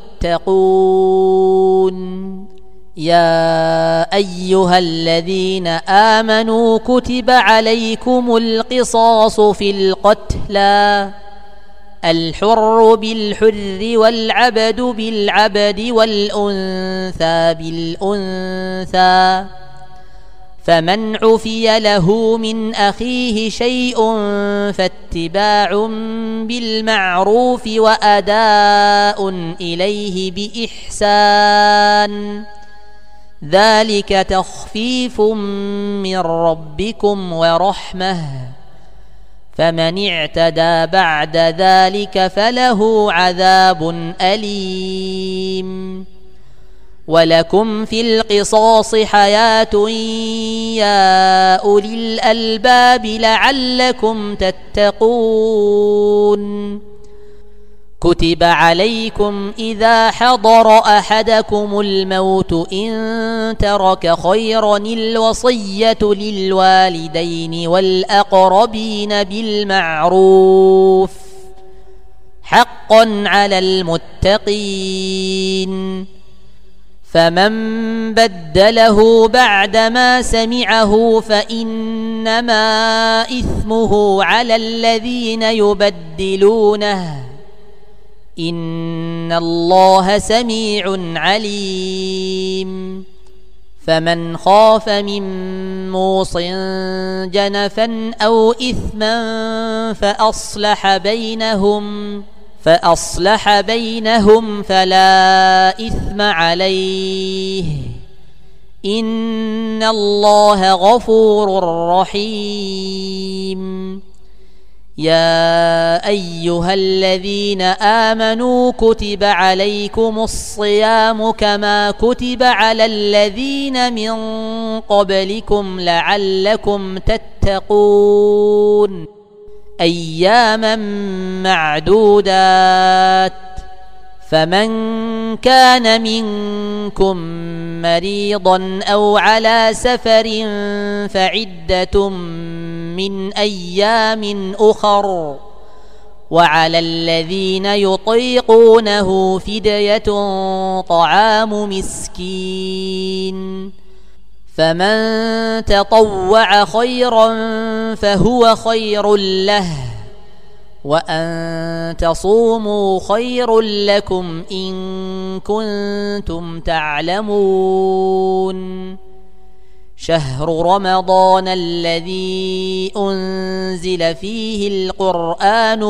المتقون يا أيها الذين آمنوا كتب عليكم القصاص في القتلى الحر بالحر والعبد بالعبد والأنثى بالأنثى فمن عفي له من أخيه شيء فاتباع بالمعروف وأداء إليه بإحسان ذلك تخفيف من ربكم ورحمة فمن اعتدى بعد ذلك فله عذاب أليم ولكم في القصاص حياة يا أولي الألباب لعلكم تتقون كتب عليكم إذا حضر أحدكم الموت إن ترك خيرا الوصية للوالدين والأقربين بالمعروف حقا على المتقين فمن بدله بعدما سمعه فإنما إثمه على الذين يبدلونه إن الله سميع عليم فمن خاف من موص جنفا أو إثما فأصلح بينهم فلا إثم عليه إن الله غفور رحيم يا أيها الذين آمنوا كتب عليكم الصيام كما كتب على الذين من قبلكم لعلكم تتقون أياما معدودات فمن كان منكم مريضا أو على سفر فعدة من أيام أخر وعلى الذين يطيقونه فدية طعام مسكين فمن تطوع خيرا فهو خير له وأن تصوموا خير لكم إن كنتم تعلمون شهر رمضان الذي أنزل فيه القرآن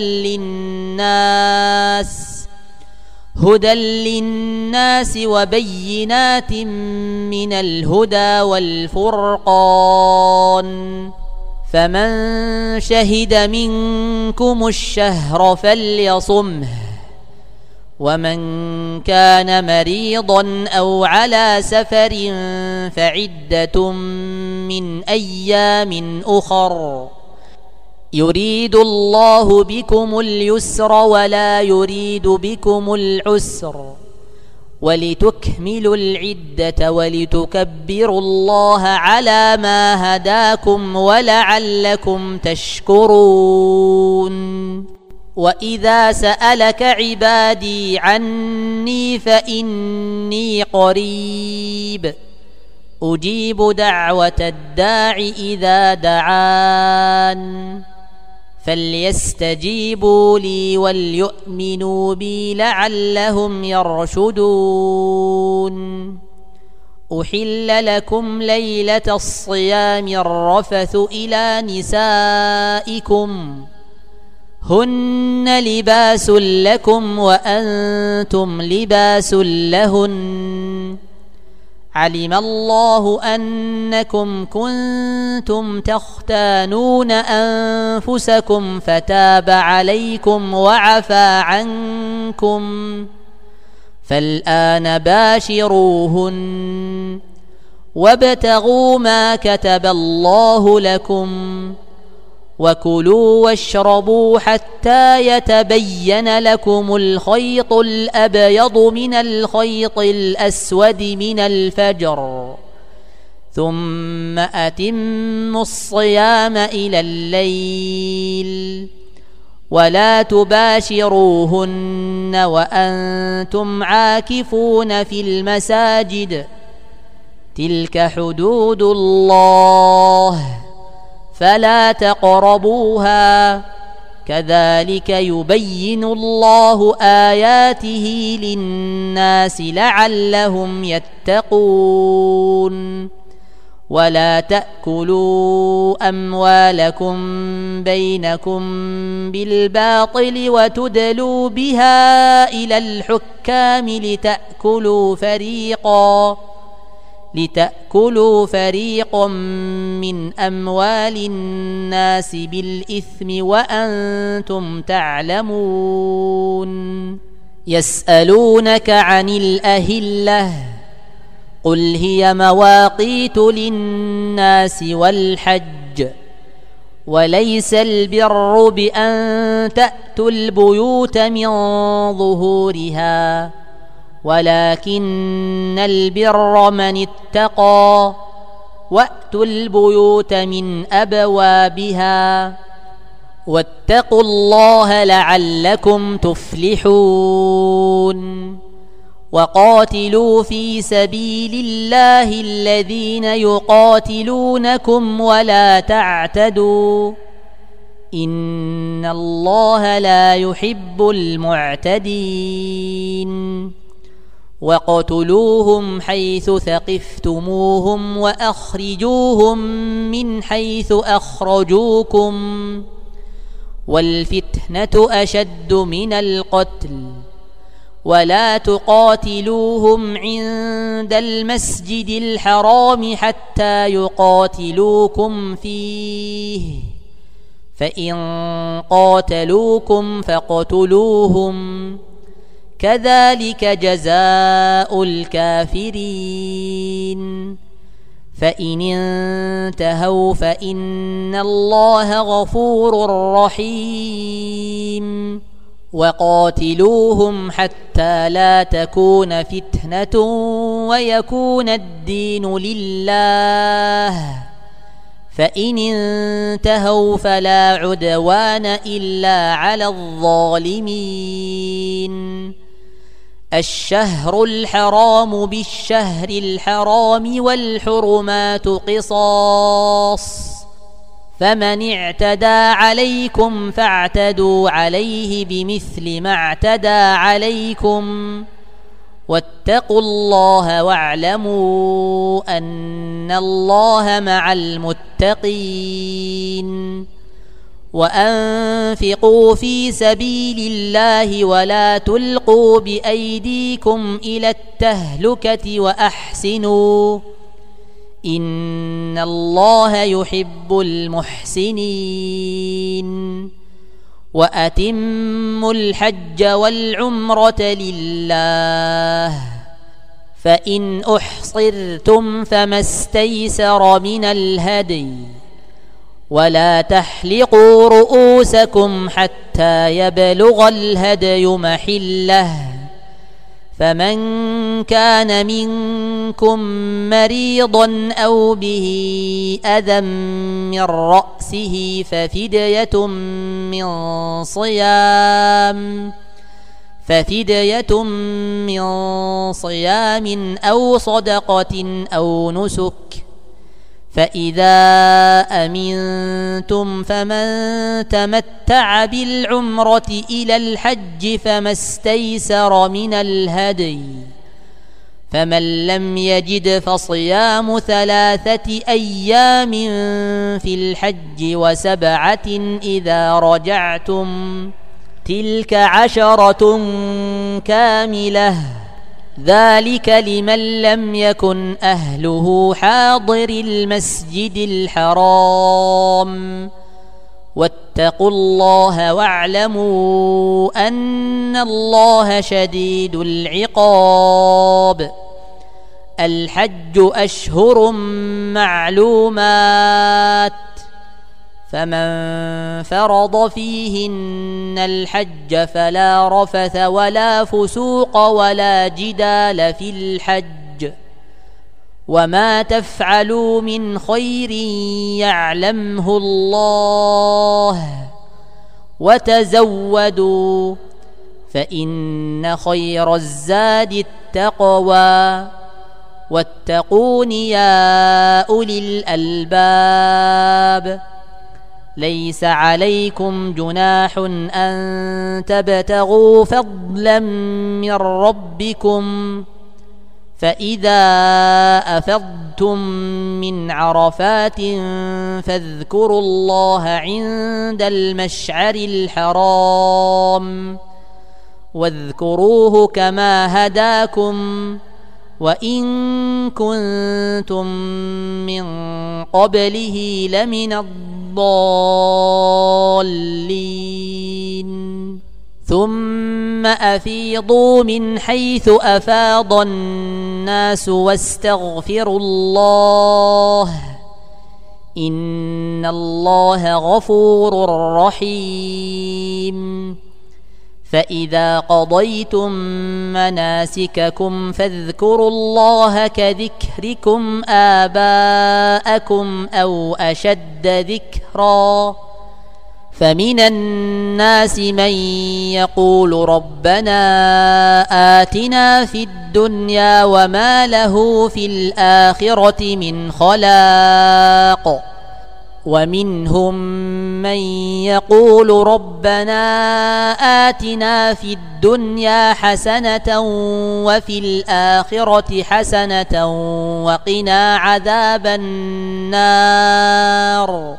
هدى للناس وبينات من الهدى والفرقان فمن شهد منكم الشهر فليصمه ومن كان مريضا أو على سفر فعدة من أيام أخر يريد الله بكم اليسر ولا يريد بكم العسر ولتكملوا العدة ولتكبروا الله على ما هداكم ولعلكم تشكرون وإذا سألك عبادي عني فإني قريب أجيب دعوة الداع إذا دعان فليستجيبوا لي وليؤمنوا بي لعلهم يرشدون أحل لكم ليلة الصيام الرفث إلى نسائكم هن لباس لكم وأنتم لباس لهن علم الله أنكم كنتم تختانون أنفسكم فتاب عليكم وعفى عنكم فالآن باشروهن وابتغوا ما كتب الله لكم وكلوا واشربوا حتى يتبين لكم الخيط الأبيض من الخيط الأسود من الفجر ثم أتموا الصيام إلى الليل ولا تباشروهن وأنتم عاكفون في المساجد تلك حدود الله فلا تقربوها كذلك يبين الله آياته للناس لعلهم يتقون ولا تأكلوا أموالكم بينكم بالباطل وتدلوا بها إلى الحكام لتأكلوا فريقا من أموال الناس بالإثم وأنتم تعلمون يسألونك عن الأهلة قل هي مواقيت للناس والحج وليس البر بأن تأتوا البيوت من ظهورها ولكن البر من اتقى وأتوا البيوت من أبوابها واتقوا الله لعلكم تفلحون وقاتلوا في سبيل الله الذين يقاتلونكم ولا تعتدوا إن الله لا يحب المعتدين واقتلوهم حيث ثقفتموهم وأخرجوهم من حيث أخرجوكم والفتنة أشد من القتل ولا تقاتلوهم عند المسجد الحرام حتى يقاتلوكم فيه فإن قاتلوكم فاقتلوهم كذلك جزاء الكافرين فإن انتهوا فإن الله غفور رحيم وقاتلوهم حتى لا تكون فتنة ويكون الدين لله فإن انتهوا فلا عدوان إلا على الظالمين الشهر الحرام بالشهر الحرام والحرمات قصاص فمن اعتدى عليكم فاعتدوا عليه بمثل ما اعتدى عليكم واتقوا الله واعلموا أن الله مع المتقين وأنفقوا في سبيل الله ولا تلقوا بأيديكم إلى التهلكة وأحسنوا إن الله يحب المحسنين وأتموا الحج والعمرة لله فإن أحصرتم فما استيسر من الهدي ولا تحلقوا رؤوسكم حتى يبلغ الهدي محله فمن كان منكم مريضا أو به أذى من رأسه ففدية من صيام أو صدقة أو نسك فإذا أمنتم فمن تمتع بالعمرة إلى الحج فما استيسر من الهدي فمن لم يجد فصيام 3 أيام في الحج و7 إذا رجعتم تلك 10 كاملة ذلك لمن لم يكن أهله حاضر المسجد الحرام واتقوا الله واعلموا أن الله شديد العقاب الحج أشهر معلومات فمن فرض فيهن الحج فلا رفث ولا فسوق ولا جدال في الحج وما تفعلوا من خير يعلمه الله وتزودوا فإن خير الزاد التقوى واتقون يا أولي الألباب ليس عليكم جناح أن تبتغوا فضلا من ربكم فإذا أفضتم من عرفات فاذكروا الله عند المشعر الحرام واذكروه كما هداكم وإن كنتم من قبله لمن الضالين ثم أفيضوا من حيث أفاض الناس واستغفروا الله إن الله غفور رحيم فإذا قضيتم مناسككم فاذكروا الله كذكركم آباءكم أو أشد ذكرا فمن الناس من يقول ربنا آتنا في الدنيا وما له في الآخرة من خلاق ومنهم من يقول ربنا آتنا في الدنيا حسنة وفي الآخرة حسنة وقنا عذاب النار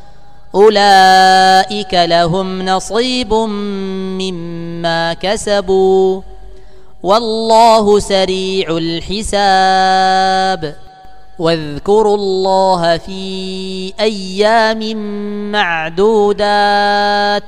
أولئك لهم نصيب مما كسبوا والله سريع الحساب واذكروا الله في أيام معدودات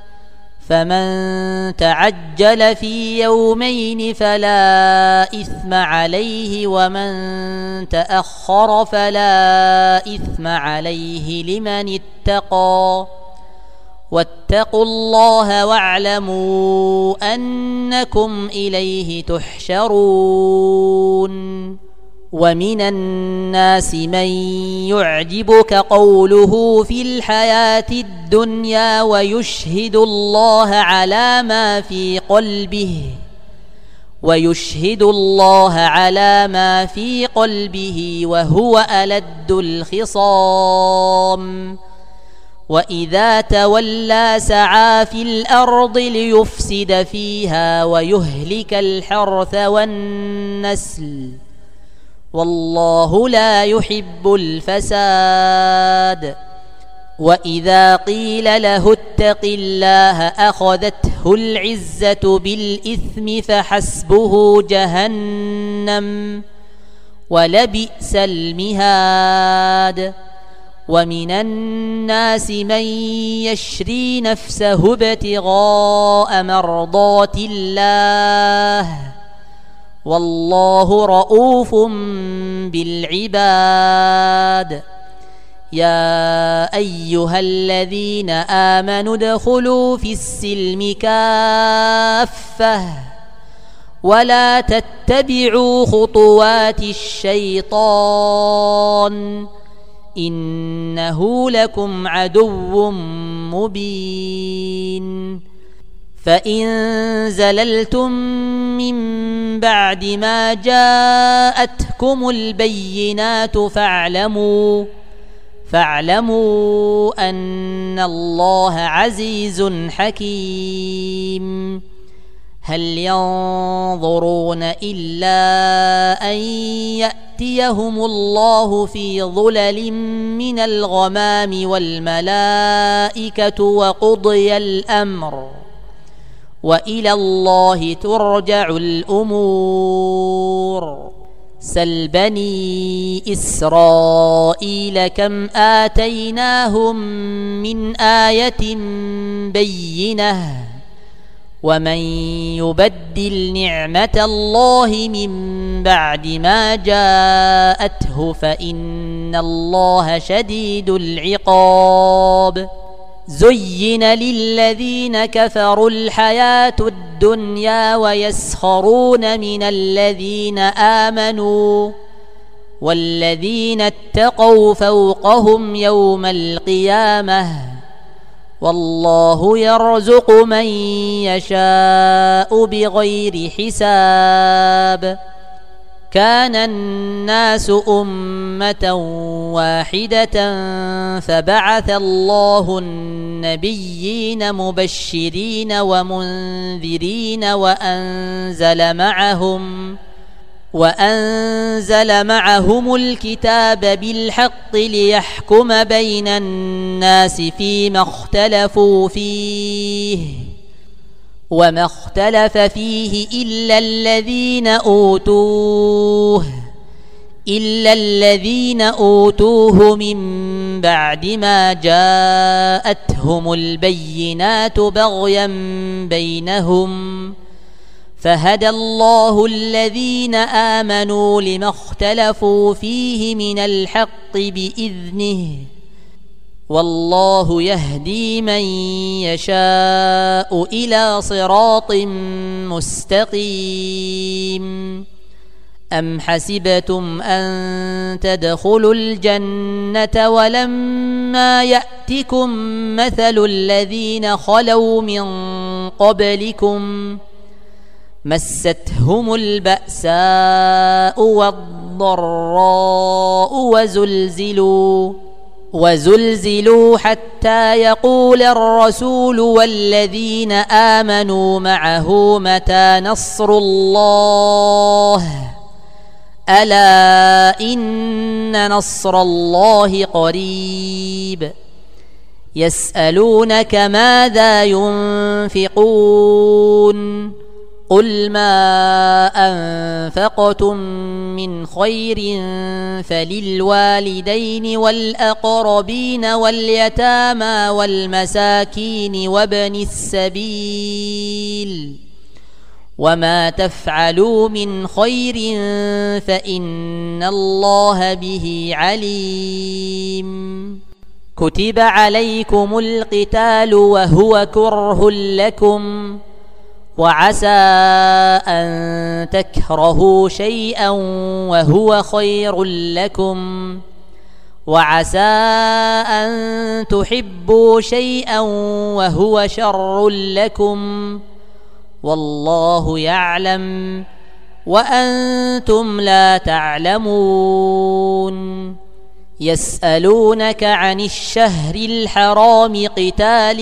فمن تعجل في يومين فلا إثم عليه ومن تأخر فلا إثم عليه لمن اتقى واتقوا الله واعلموا أنكم إليه تحشرون ومن الناس من يعجبك قوله في الحياة الدنيا ويشهد الله على ما في قلبه وهو ألد الخصام وإذا تولى سعى في الأرض ليفسد فيها ويهلك الحرث والنسل والله لا يحب الفساد وإذا قيل له اتق الله أخذته العزة بالإثم فحسبه جهنم ولبئس المهاد ومن الناس من يشري نفسه ابتغاء مرضات الله والله رؤوف بالعباد يا أيها الذين آمنوا ادخلوا في السلم كافة ولا تتبعوا خطوات الشيطان إنه لكم عدو مبين فإن زللتم من بعد ما جاءتكم البينات فاعلموا أن الله عزيز حكيم هل ينظرون إلا أن يأتيهم الله في ظلل من الغمام والملائكة وقضي الأمر وإلى الله ترجع الأمور سل بني إسرائيل كم آتيناهم من آية بينة ومن يبدل نعمة الله من بعد ما جاءته فإن الله شديد العقاب زين للذين كفروا الحياة الدنيا ويسخرون من الذين آمنوا والذين اتقوا فوقهم يوم القيامة والله يرزق من يشاء بغير حساب كان الناس أمة واحدة فبعث الله النبيين مبشرين ومنذرين وأنزل معهم الكتاب بالحق ليحكم بين الناس فيما اختلفوا فيه وما اختلف فيه إلا الذين أوتوه من بعد ما جاءتهم البينات بغيا بينهم فهدى الله الذين آمنوا لما اختلفوا فيه من الحق بإذنه والله يهدي من يشاء إلى صراط مستقيم أم حسبتم أن تدخلوا الجنة ولما يأتكم مثل الذين خلوا من قبلكم مستهم البأساء والضراء وزلزلوا حتى يقول الرسول والذين آمنوا معه متى نصر الله ألا إن نصر الله قريب يسألونك ماذا ينفقون قل ما أنفقتم من خير فللوالدين والأقربين واليتامى والمساكين وابن السبيل وما تفعلوا من خير فإن الله به عليم كتب عليكم القتال وهو كره لكم وعسى أن تكرهوا شيئا وهو خير لكم وعسى أن تحبوا شيئا وهو شر لكم والله يعلم وأنتم لا تعلمون يسألونك عن الشهر الحرام قتال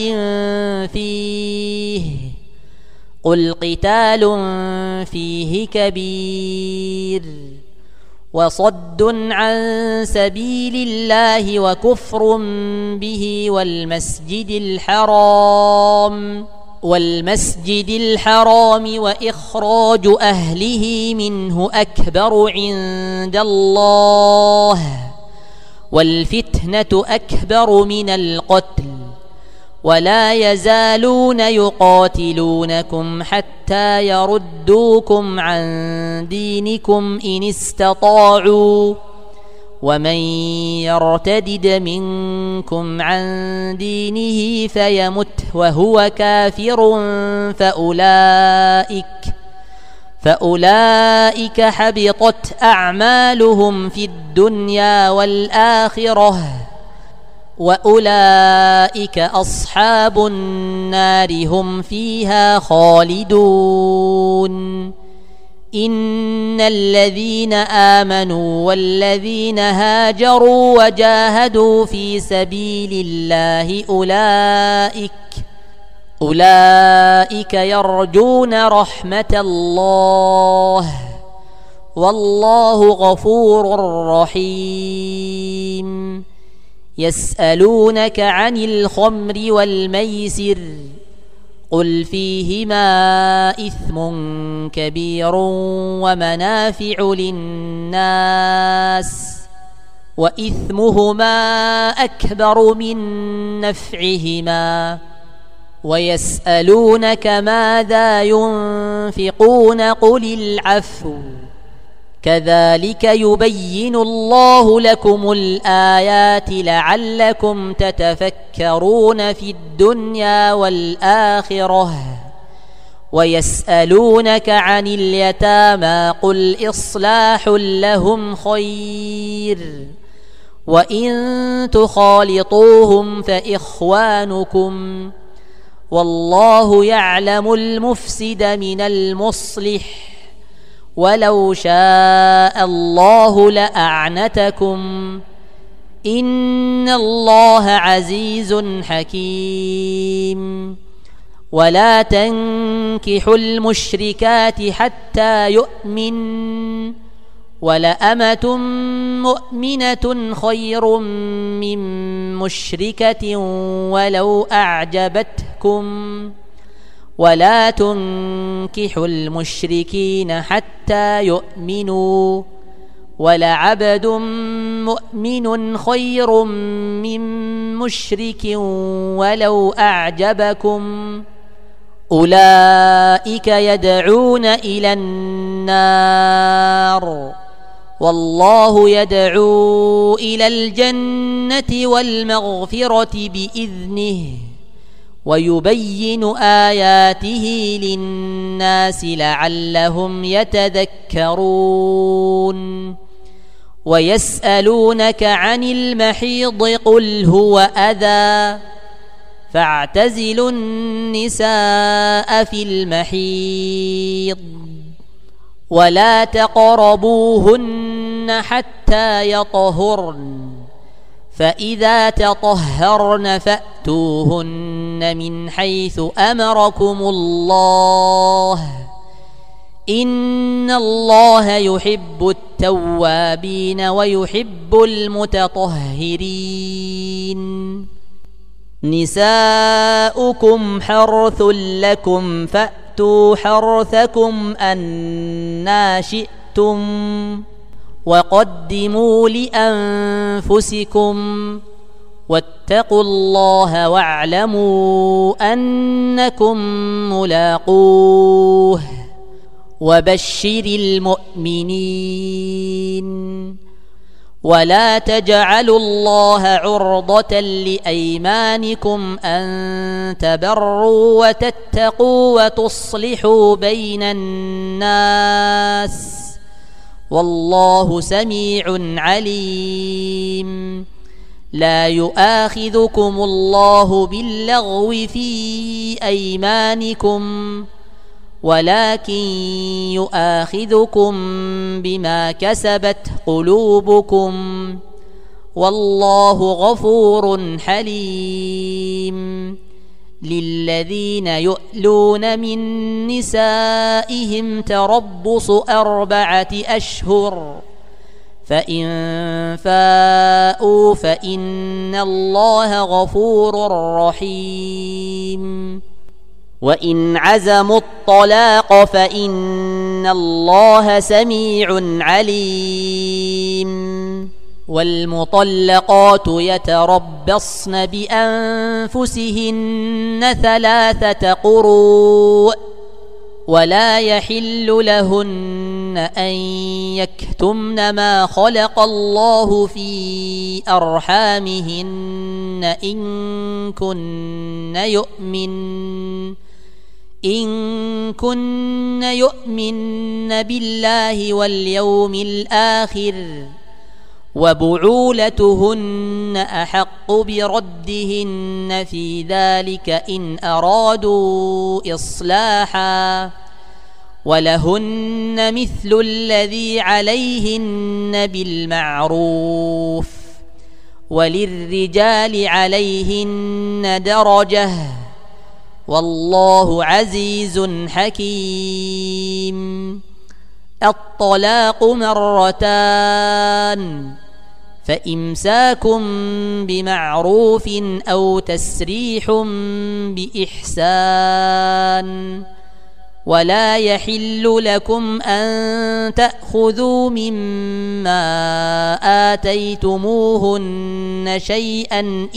فيه قل قتال فيه كبير وصد عن سبيل الله وكفر به والمسجد الحرام وإخراج أهله منه أكبر عند الله والفتنة أكبر من القتل ولا يزالون يقاتلونكم حتى يردوكم عن دينكم إن استطاعوا ومن يرتدد منكم عن دينه فيمت وهو كافر فأولئك حبطت أعمالهم في الدنيا والآخرة وأولئك أصحاب النار هم فيها خالدون إن الذين آمنوا والذين هاجروا وجاهدوا في سبيل الله أولئك يرجون رحمة الله والله غفور رحيم يسألونك عن الخمر والميسر قل فيهما إثم كبير ومنافع للناس وإثمهما أكبر من نفعهما ويسألونك ماذا ينفقون قل العفو كذلك يبين الله لكم الآيات لعلكم تتفكرون في الدنيا والآخرة ويسألونك عن اليتامى قل إصلاح لهم خير وإن تخالطوهم فإخوانكم والله يعلم المفسد من المصلح ولو شاء الله لأعنتكم إن الله عزيز حكيم ولا تنكحوا المشركات حتى يؤمن ولأمة مؤمنة خير من مشركة ولو أعجبتكم ولا تنكحوا المشركين حتى يؤمنوا ولعبد مؤمن خير من مشرك ولو أعجبكم أولئك يدعون إلى النار والله يدعو إلى الجنة والمغفرة بإذنه ويبين آياته للناس لعلهم يتذكرون ويسألونك عن المحيض قل هو أذى فاعتزلوا النساء في المحيض ولا تقربوهن حتى يطهرن فإذا تطهرن فأتوهن من حيث أمركم الله إن الله يحب التوابين ويحب المتطهرين نساؤكم حرث لكم فأتوا حرثكم أنى شئتم وقدموا لأنفسكم واتقوا الله واعلموا أنكم ملاقوه وبشر المؤمنين ولا تجعلوا الله عرضة لأيمانكم أن تبروا وتتقوا وتصلحوا بين الناس والله سميع عليم لا يؤاخذكم الله باللغو في أيمانكم ولكن يؤاخذكم بما كسبت قلوبكم والله غفور حليم للذين يؤلون من نسائهم تربص 4 أشهر فإن فاءوا فإن الله غفور رحيم وإن عزموا الطلاق فإن الله سميع عليم والمطلقات يتربصن بأنفسهن 3 قروء ولا يحل لهن أن يكتمن ما خلق الله في أرحامهن إن كن يؤمن بالله واليوم الآخر وبعولتهن أحق بردهن في ذلك إن أرادوا إصلاحا ولهن مثل الذي عليهن بالمعروف وللرجال عليهن درجة والله عزيز حكيم الطلاق 2 فإمساكم بمعروف أو تسريح بإحسان ولا يحل لكم أن تأخذوا مما آتيتموهن شيئا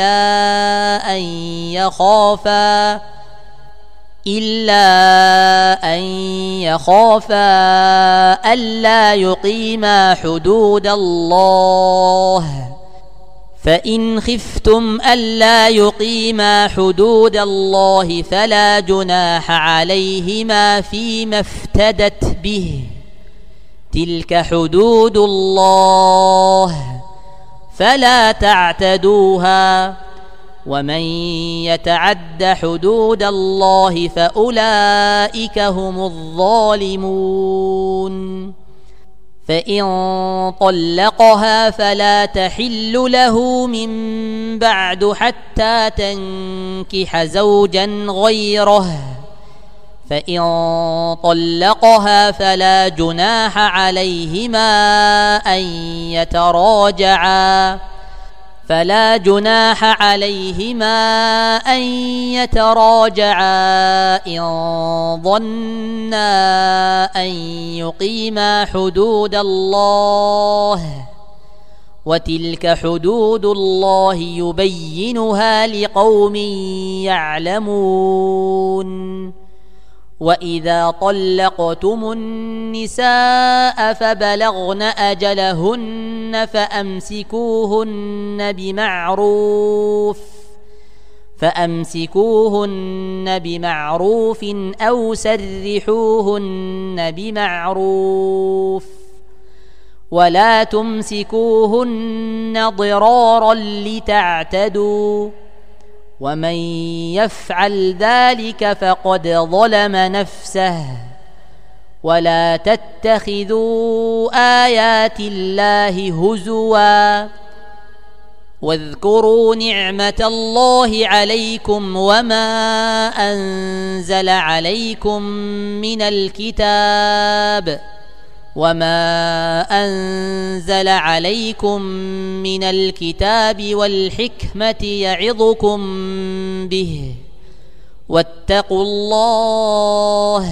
إلا أن يخافا ألا يقيما حدود الله فإن خفتم ألا يقيما حدود الله فلا جناح عليهما فيما افتدت به تلك حدود الله فلا تعتدوها ومن يتعد حدود الله فأولئك هم الظالمون فإن طلقها فلا تحل له من بعد حتى تنكح زوجا غيره فإن طلقها فلا جناح عليهما أن يتراجعا إن ظنا أن يقيما حدود الله وتلك حدود الله يبينها لقوم يعلمون وإذا طلقتم النساء فبلغن أجلهن فأمسكوهن بمعروف أو سرحوهن بمعروف ولا تمسكوهن ضرارا لتعتدوا ومن يفعل ذلك فقد ظلم نفسه ولا تتخذوا آيات الله هزوا واذكروا نعمة الله عليكم وما أنزل عليكم من الكتاب والحكمة يعظكم به واتقوا الله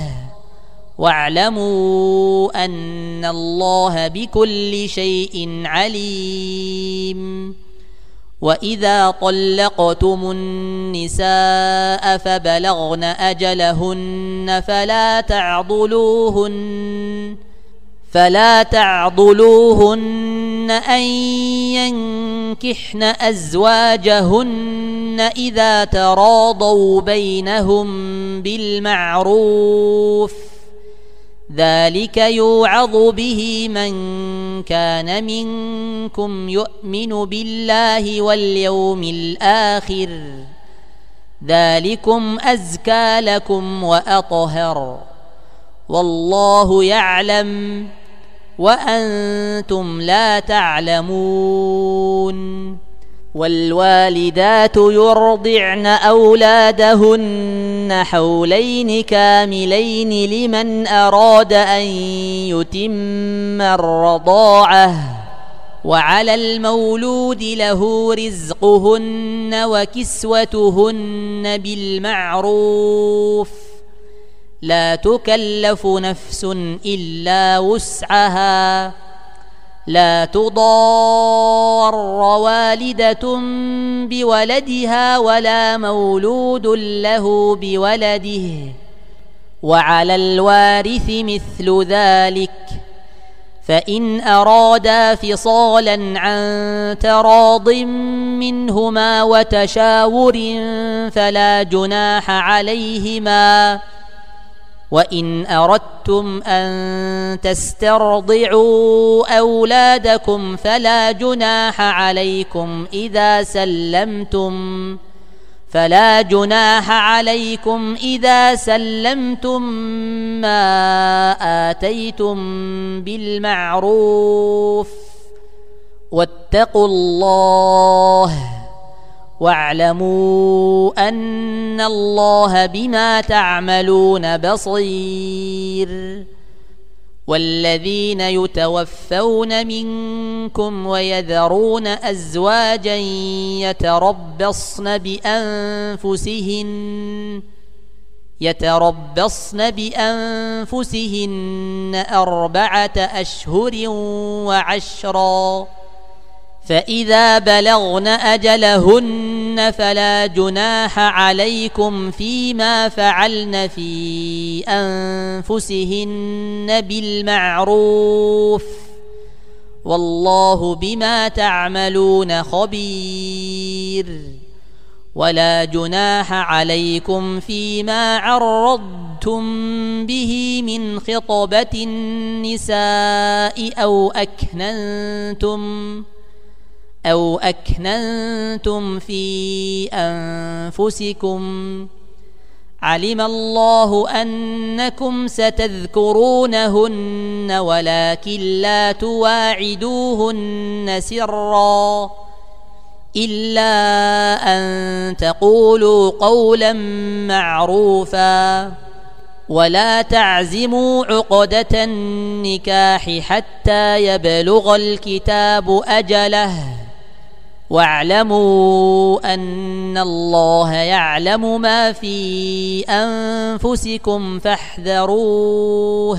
واعلموا أن الله بكل شيء عليم وإذا طلقتم النساء فبلغن أجلهن فلا تعضلوهن أن ينكحن أزواجهن إذا تراضوا بينهم بالمعروف ذلك يوعظ به من كان منكم يؤمن بالله واليوم الآخر ذلكم أزكى لكم وأطهر والله يعلم وأنتم لا تعلمون والوالدات يرضعن أولادهن حولين كاملين لمن أراد أن يتم الرضاعة وعلى المولود له رزقهن وكسوتهن بالمعروف لا تكلف نفس إلا وسعها لا تضار والدة بولدها ولا مولود له بولده وعلى الوارث مثل ذلك فإن أرادا فصالا عن تراض منهما وتشاور فلا جناح عليهما وإن أردتم أن تسترضعوا أولادكم فلا جناح عليكم إذا سلمتم ما آتيتم بالمعروف واتقوا الله واعلموا أن الله بما تعملون بصير والذين يتوفون منكم ويذرون أزواجا يتربصن بأنفسهن 4 أشهر وعشرا فإذا بلغن أجلهن فلا جناح عليكم فيما فعلن في أنفسهن بالمعروف والله بما تعملون خبير ولا جناح عليكم فيما عرضتم به من خطبة النساء أو أكننتم في أنفسكم علم الله أنكم ستذكرونهن ولكن لا تواعدوهن سرا إلا أن تقولوا قولا معروفا ولا تعزموا عقدة النكاح حتى يبلغ الكتاب أجله واعلموا أن الله يعلم ما في أنفسكم فاحذروه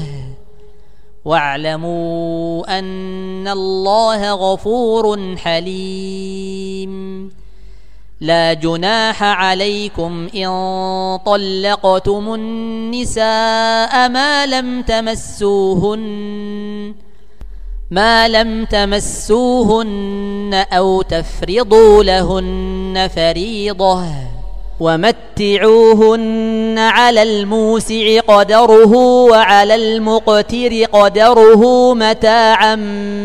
واعلموا أن الله غفور حليم لا جناح عليكم إن طلقتم النساء ما لم تمسوهن أو تفرضوا لهن فريضة ومتعوهن على الموسع قدره وعلى المقتر قدره متاعا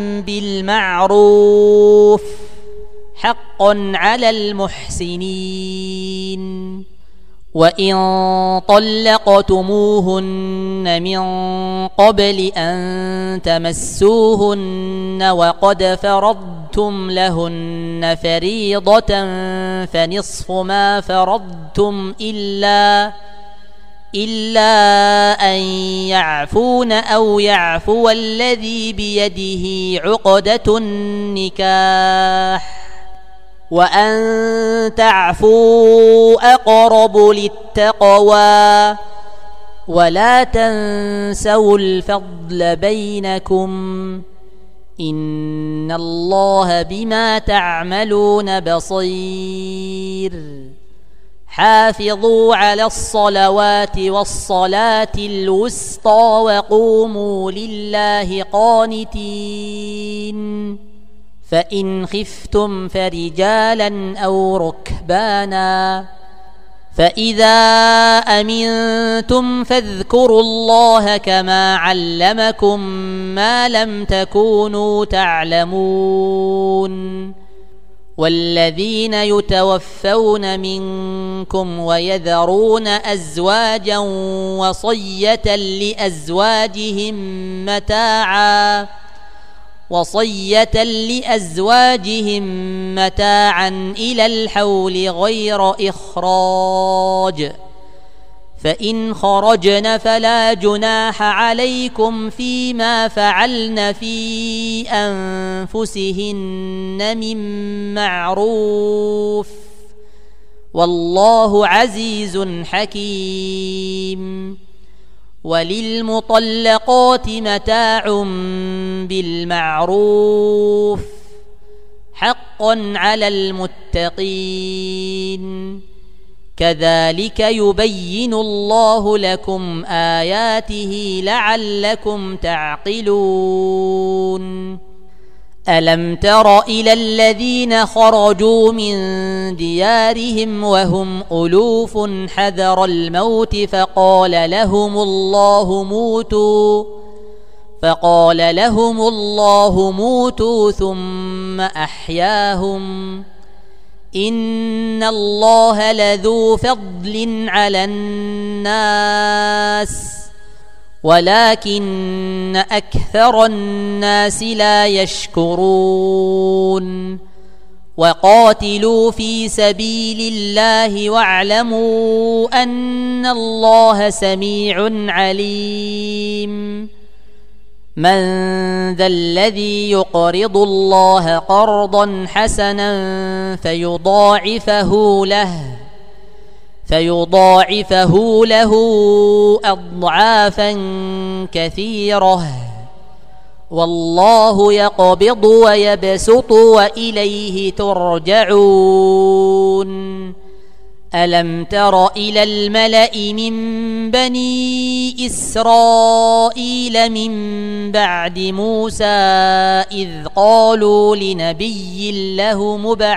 بالمعروف حقا على المحسنين. وإن طلقتموهن من قبل أن تمسوهن وقد فرضتم لهن فريضة فنصف ما فرضتم إلا أن يعفون أو يعفو الذي بيده عقدة النكاح وأن تعفوا أقرب للتقوى ولا تنسوا الفضل بينكم إن الله بما تعملون بصير. حافظوا على الصلوات والصلاة الوسطى وقوموا لله قانتين. فإن خفتم فرجالا أو ركبانا فإذا أمنتم فاذكروا الله كما علمكم ما لم تكونوا تعلمون. والذين يتوفون منكم ويذرون أزواجا وصية لأزواجهم متاعا إلى الحول غير إخراج فإن خرجن فلا جناح عليكم فيما فعلن في أنفسهن من معروف والله عزيز حكيم. وللمطلقات متاع بالمعروف حقا على المتقين. كذلك يبين الله لكم آياته لعلكم تعقلون. ألم تر إلى الذين خرجوا من ديارهم وهم ألوف حذر الموت فقال لهم الله موتوا ثم أحياهم إن الله لذو فضل على الناس ولكن أكثر الناس لا يشكرون. وقاتلوا في سبيل الله واعلموا أن الله سميع عليم. من له الذي يقرض الله قرضا حسنا فيضاعفه له أضعافا كثيرة والله يقبض ويبسط وإليه ترجعون. ألم تر إلى الملأ من بني إسرائيل من بعد موسى إذ قالوا لنبي له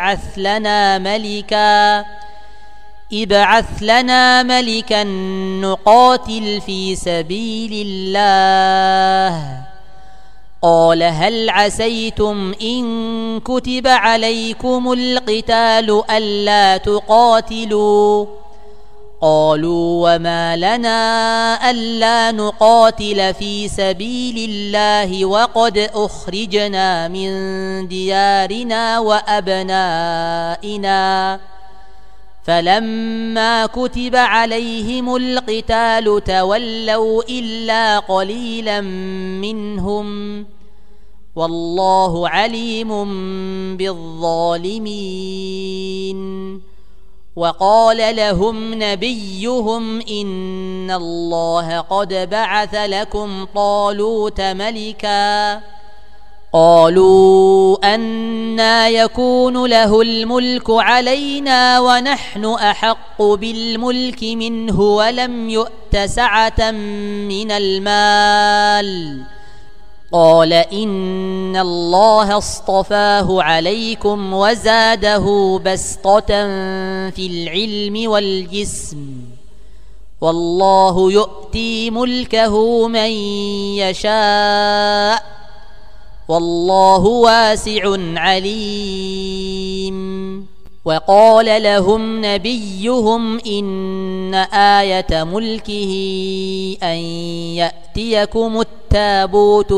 ابعث لنا ملكا نقاتل في سبيل الله قال هل عسيتم إن كتب عليكم القتال ألا تقاتلوا قالوا وما لنا ألا نقاتل في سبيل الله وقد أخرجنا من ديارنا وأبنائنا فلما كتب عليهم القتال تولوا إلا قليلا منهم والله عليم بالظالمين. وقال لهم نبيهم إن الله قد بعث لكم طالوت ملكا قالوا أنى يكون له الملك علينا ونحن أحق بالملك منه ولم يؤت سعة من المال قال إن الله اصطفاه عليكم وزاده بسطة في العلم والجسم والله يؤتي ملكه من يشاء والله واسع عليم. وقال لهم نبيهم إن آية ملكه أن يأتيكم التابوت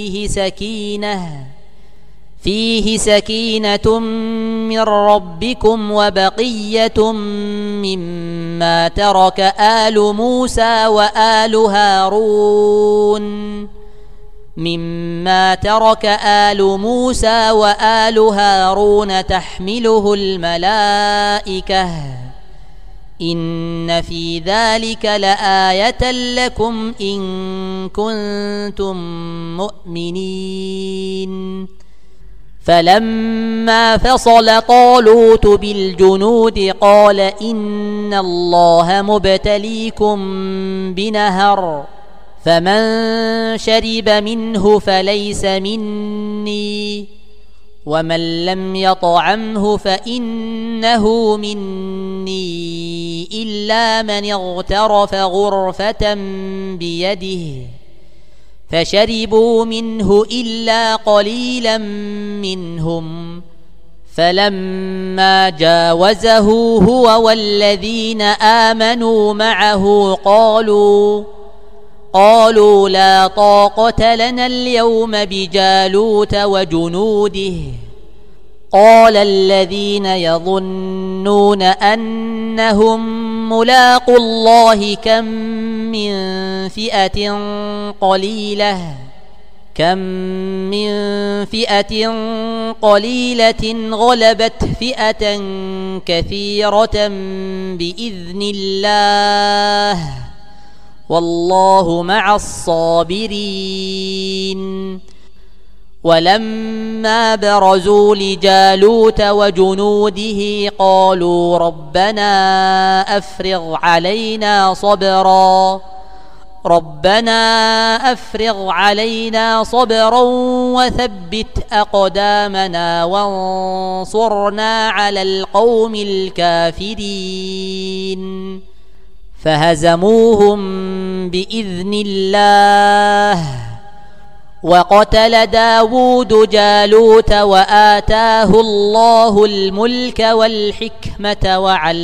فيه سكينة من ربكم وبقية مما ترك آل موسى وآل هارون تحمله الملائكة إن في ذلك لآية لكم إن كنتم مؤمنين. فلما فصل طالوت بالجنود قال إن الله مبتليكم بنهر فمن شرب منه فليس مني ومن لم يطعمه فإنه مني إلا من اغترف غرفة بيده فشربوا منه إلا قليلا منهم. فلما جاوزه هو والذين آمنوا معه قالوا لا طاقة لنا اليوم بجالوت وجنوده. قال الذين يظنون أنهم ملاقو الله كم من فئة قليلة غلبت فئة كثيرة بإذن الله والله مع الصابرين. ولما برزوا لجالوت وجنوده قالوا ربنا أفرغ علينا صبرا وثبت أقدامنا وانصرنا على القوم الكافرين. فهزموهم بإذن الله. وقتل داود جالوت وآتاه الله الملك والحكمة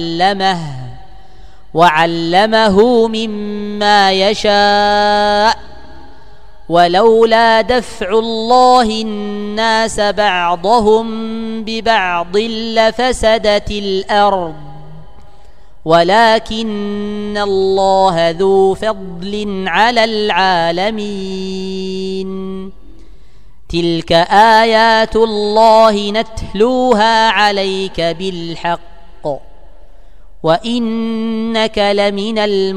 وعلمه مما يشاء ولولا دفع الله الناس بعضهم ببعض لفسدت الأرض ولكن الله ذو فضل على العالمين. تلك آيات الله نتلوها عليك بالحق وإنك لمن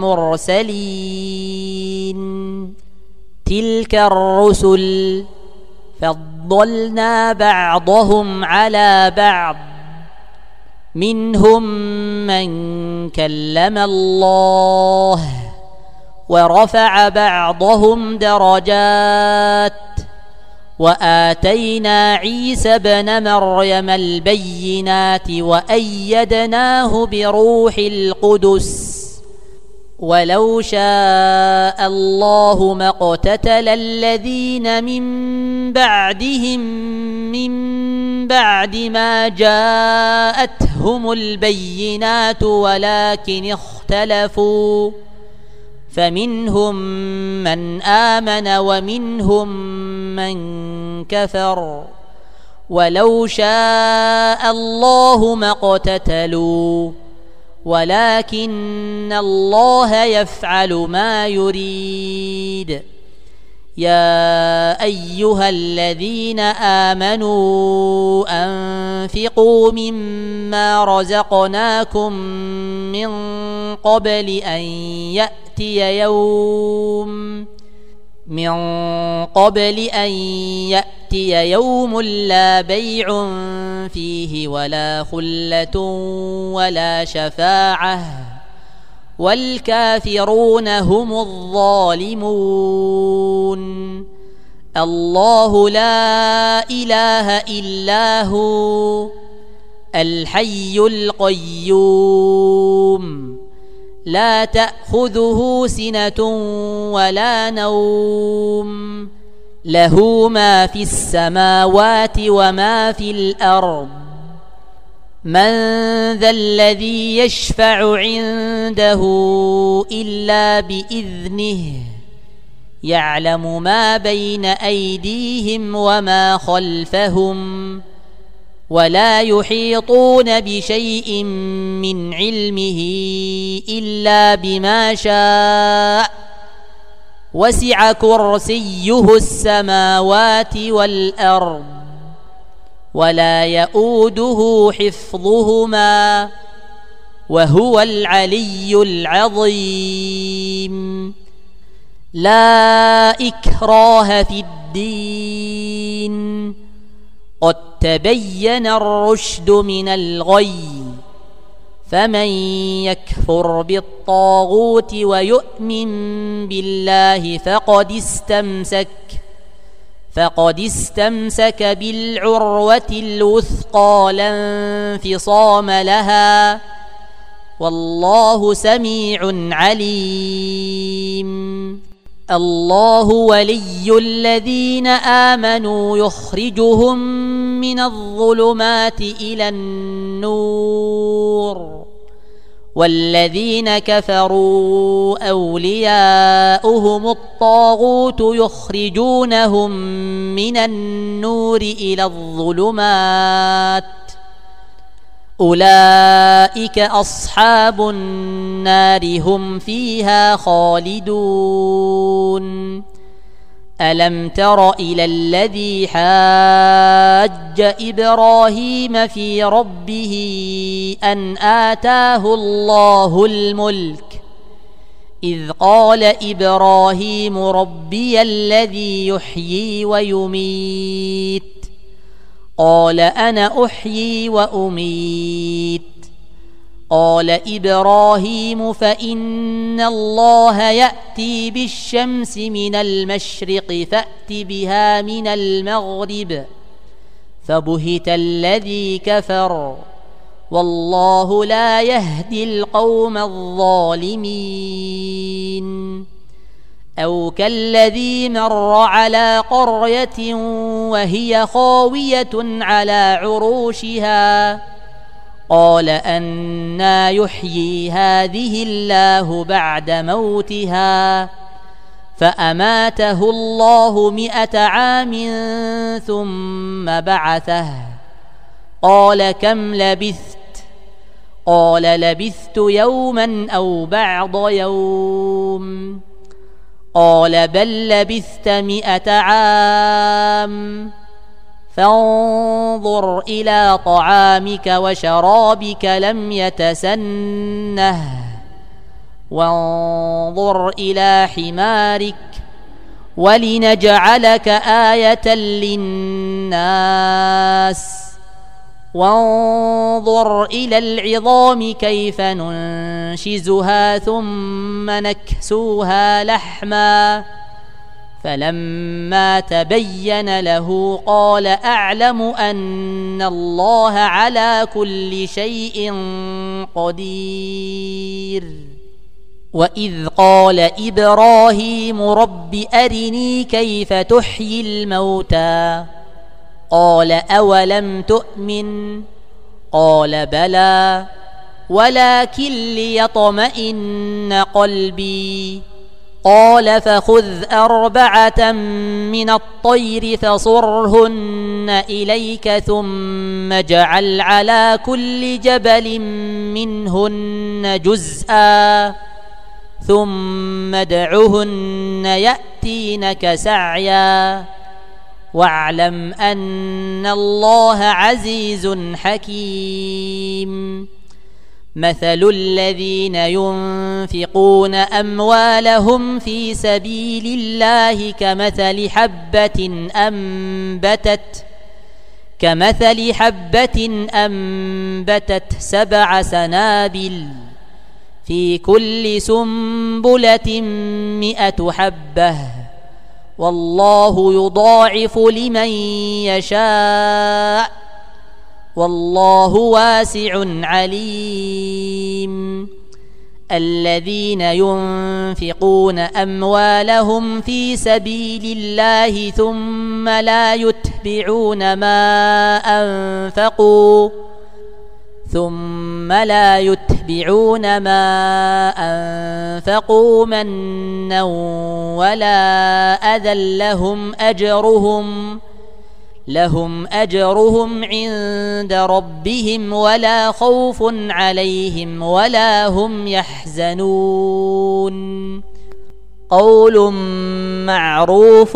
المرسلين. تلك الرسل فضلنا بعضهم على بعض منهم من كلم الله ورفع بعضهم درجات وآتينا عيسى ابن مريم البينات وأيدناه بروح القدس. ولو شاء الله ما اقتتل الذين من بعدهم من بعد ما جاءتهم البينات ولكن اختلفوا فمنهم من آمن ومنهم من كفر ولو شاء الله ما اقتتلوا ولكن الله يفعل ما يريد. يا أيها الذين آمنوا أنفقوا مما رزقناكم من قبل أن يأتي يوم لا بيع فيه ولا خلة ولا شفاعة والكافرون هم الظالمون. الله لا إله إلا هو الحي القيوم لا تأخذه سنة ولا نوم له ما في السماوات وما في الأرض من ذا الذي يشفع عنده إلا بإذنه يعلم ما بين أيديهم وما خلفهم ولا يحيطون بشيء من علمه إلا بما شاء وسع كرسيه السماوات والأرض ولا يؤوده حفظهما وهو العلي العظيم لا إكراه في الدين قد تبين الرشد من الغي فمن يكفر بالطاغوت ويؤمن بالله فقد استمسك بالعروة الوثقى لا انفصام لها والله سميع عليم الله ولي الذين آمنوا يخرجهم من الظلمات إلى النور والذين كفروا أولياؤهم الطاغوت يخرجونهم من النور إلى الظلمات أولئك أصحاب النار هم فيها خالدون ألم تر إلى الذي حاج إبراهيم في ربه أن آتاه الله الملك إذ قال إبراهيم ربي الذي يحيي ويميت قال أنا أحيي وأميت قال إبراهيم فإن الله يأتي بالشمس من المشرق فأت بها من المغرب فبهت الذي كفر والله لا يهدي القوم الظالمين أو كالذي مر على قرية وهي خاوية على عروشها قال أنى يحيي هذه الله بعد موتها فأماته الله 100 عام ثم بعثه قال كم لبثت قال لبثت يوما أو بعض يوم قال بل لبثت 100 عام فانظر إلى طعامك وشرابك لم يتسنه وانظر إلى حمارك ولنجعلك آية للناس وانظر إلى العظام كيف ننشزها ثم نكسوها لحما فلما تبين له قال أعلم أن الله على كل شيء قدير وإذ قال إبراهيم رب أرني كيف تحيي الموتى قال أولم تؤمن قال بلى ولكن ليطمئن قلبي قال فخذ 4 من الطير فصرهن إليك ثم اجعل على كل جبل منهن جزءا ثم ادعهن يأتينك سعيا واعلم أن الله عزيز حكيم مثل الذين ينفقون أموالهم في سبيل الله كمثل حبة أنبتت 7 سنابل في كل سنبلة 100 حبة والله يضاعف لمن يشاء والله واسع عليم. الذين ينفقون أموالهم في سبيل الله ثم لا يتبعون ما أنفقوا منا ولا أذى لهم أجرهم عند ربهم ولا خوف عليهم ولا هم يحزنون. قول معروف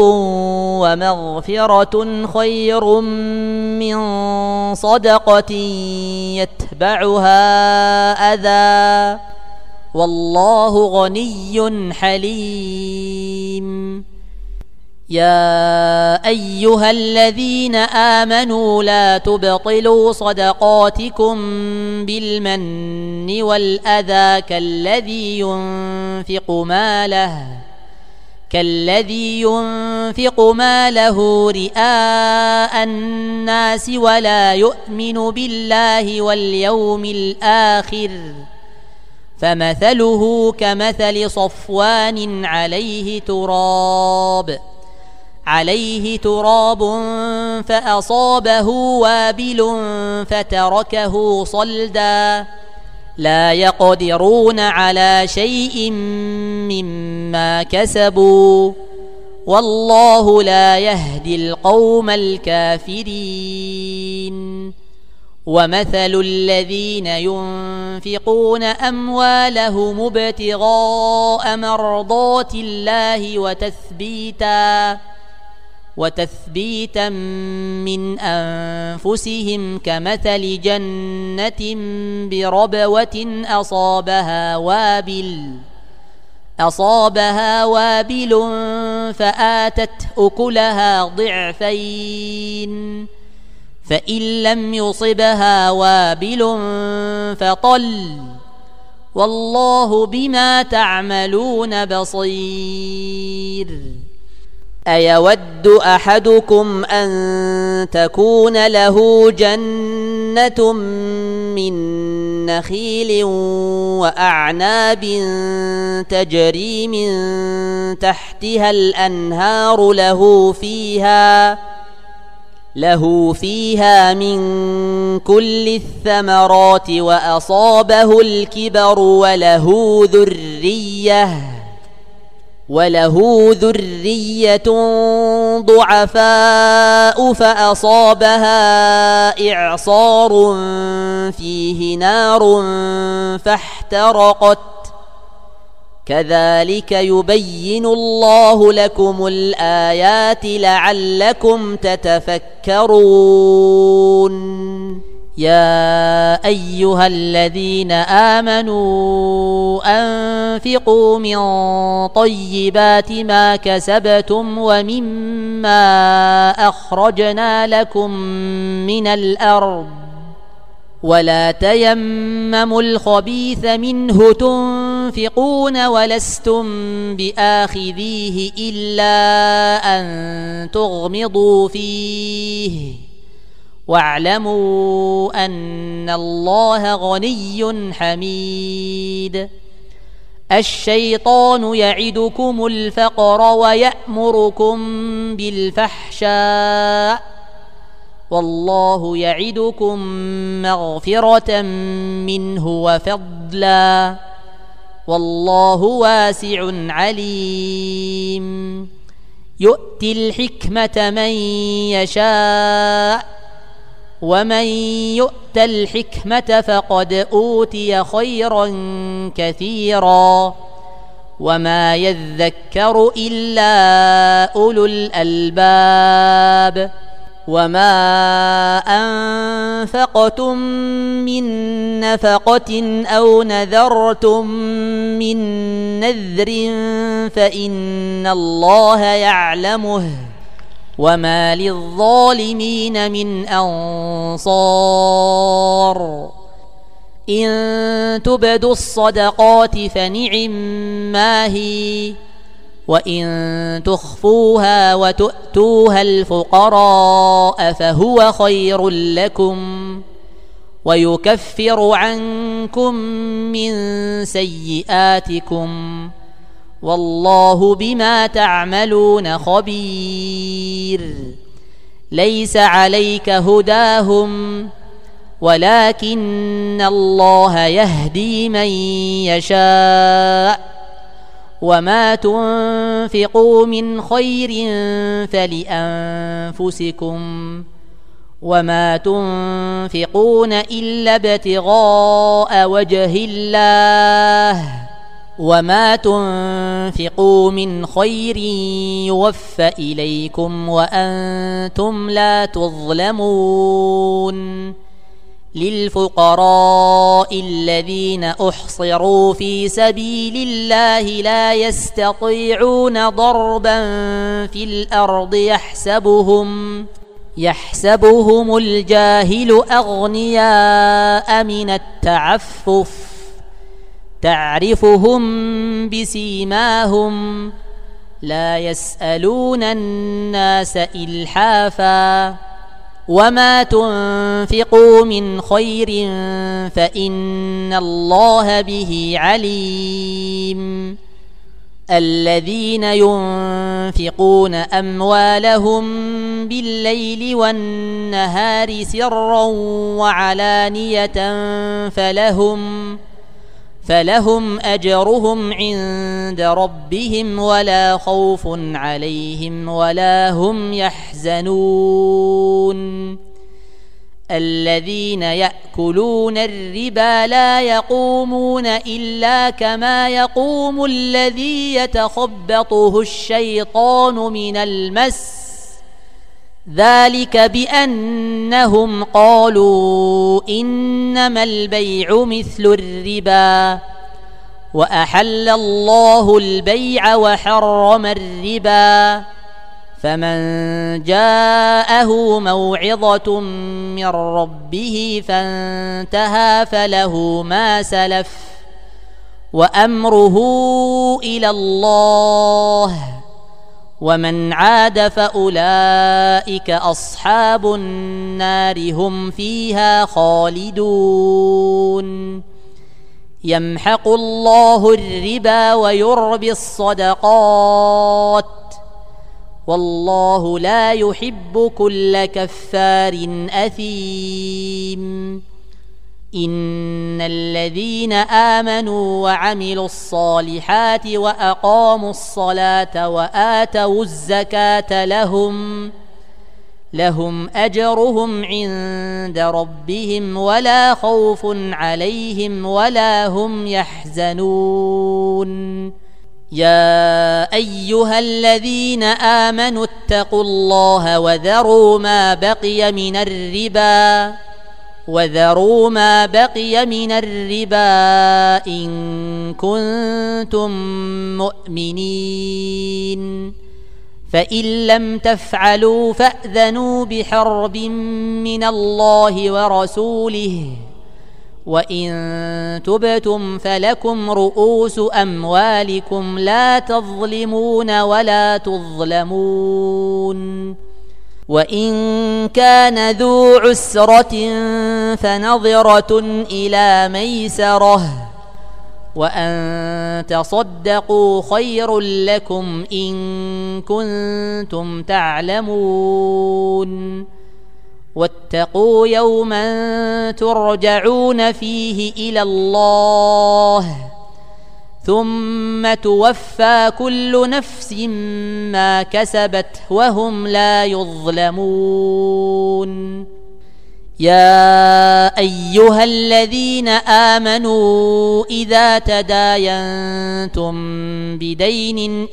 ومغفرة خير من صدقة يتبعها أذى والله غني حليم. يا أيها الذين آمنوا لا تبطلوا صدقاتكم بالمن والأذى كالذي ينفق ماله رئاء الناس ولا يؤمن بالله واليوم الآخر فمثله كمثل صفوان عليه تراب فأصابه وابل فتركه صلدا لا يقدرون على شيء مما كسبوا والله لا يهدي القوم الكافرين. ومثل الذين ينفقون أموالهم ابتغاء مرضات الله وتثبيتا من أنفسهم كمثل جنة بربوة أصابها وابل فآتت أكلها ضعفين فإن لم يصبها وابل فطل والله بما تعملون بصير. أيود أحدكم أن تكون له جنة من نخيل وأعناب تجري من تحتها الأنهار له فيها من كل الثمرات وأصابه الكبر وله ذرية ضعفاء فأصابها إعصار فيه نار فاحترقت كذلك يبين الله لكم الآيات لعلكم تتفكرون. يا أيها الذين آمنوا أنفقوا من طيبات ما كسبتم ومما أخرجنا لكم من الأرض ولا تيمموا الخبيث منه تنفقون ولستم بآخذيه إلا أن تغمضوا فيه واعلموا أن الله غني حميد. الشيطان يعدكم الفقر ويأمركم بالفحشاء والله يعدكم مغفرة منه وفضلا والله واسع عليم. يؤتي الحكمة من يشاء ومن يؤت الحكمة فقد أوتي خيرا كثيرا وما يذكر إلا أولو الألباب. وما أنفقتم من نفقة أو نذرتم من نذر فإن الله يعلمه وما للظالمين من أنصار. إن تبدوا الصدقات فنعما هي وإن تخفوها وتؤتوها الفقراء فهو خير لكم ويكفر عنكم من سيئاتكم والله بما تعملون خبير. ليس عليك هداهم ولكن الله يهدي من يشاء وما تنفقوا من خير فلأنفسكم وما تنفقون إلا ابتغاء وجه الله وما تنفقوا من خير يوفى إليكم وأنتم لا تظلمون. للفقراء الذين أحصروا في سبيل الله لا يستطيعون ضربا في الأرض يحسبهم الجاهل أغنياء من التعفف تعرفهم بسيماهم لا يسألون الناس إلحافا وما تنفقوا من خير فإن الله به عليم. الذين ينفقون أموالهم بالليل والنهار سرا وعلانية فلهم أجرهم عند ربهم ولا خوف عليهم ولا هم يحزنون. الذين يأكلون الربا لا يقومون إلا كما يقوم الذي يتخبطه الشيطان من المس ذلك بأنهم قالوا إنما البيع مثل الربا وأحل الله البيع وحرم الربا فمن جاءه موعظة من ربه فانتهى فله ما سلف وأمره إلى الله ومن عاد فأولئك أصحاب النار هم فيها خالدون. يمحق الله الربا ويربي الصدقات والله لا يحب كل كفار أثيم. إن الذين آمنوا وعملوا الصالحات وأقاموا الصلاة وآتوا الزكاة لهم أجرهم عند ربهم ولا خوف عليهم ولا هم يحزنون. يا أيها الذين آمنوا اتقوا الله وذروا ما بقي من الربا إن كنتم مؤمنين فإن لم تفعلوا فأذنوا بحرب من الله ورسوله وإن تبتم فلكم رؤوس أموالكم لا تظلمون ولا تظلمون. وإن كان ذو عسرة فنظرة إلى ميسرة وأن تصدقوا خير لكم إن كنتم تعلمون. واتقوا يوما ترجعون فيه إلى الله ثم توفى كل نفس ما كسبت وهم لا يظلمون. يا أيها الذين آمنوا إذا تداينتم بدين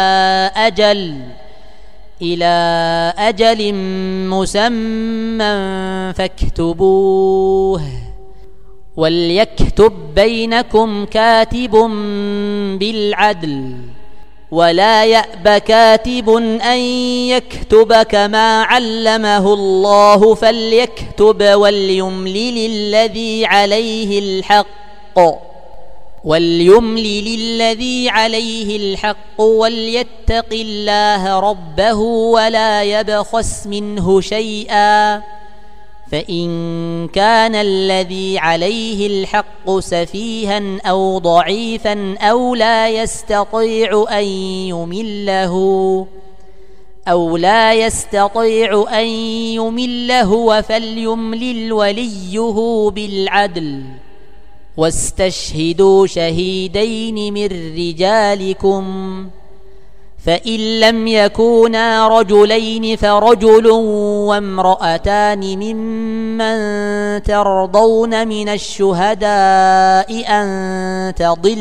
إلى أجل مسمى فاكتبوه وليكتب بينكم كاتب بالعدل ولا يأب كاتب أن يكتب كما علمه الله فليكتب وليملل الذي عليه الحق وليملل الذي عليه الحق وليتق الله ربه ولا يبخس منه شيئا فإن كان الذي عليه الحق سفيها أو ضعيفا أو لا يستطيع أن يمل هو فليملل وليه بالعدل واستشهدوا شهيدين من رجالكم فإن لم يكونا رجلين فرجل وامرأتان ممن ترضون من الشهداء أن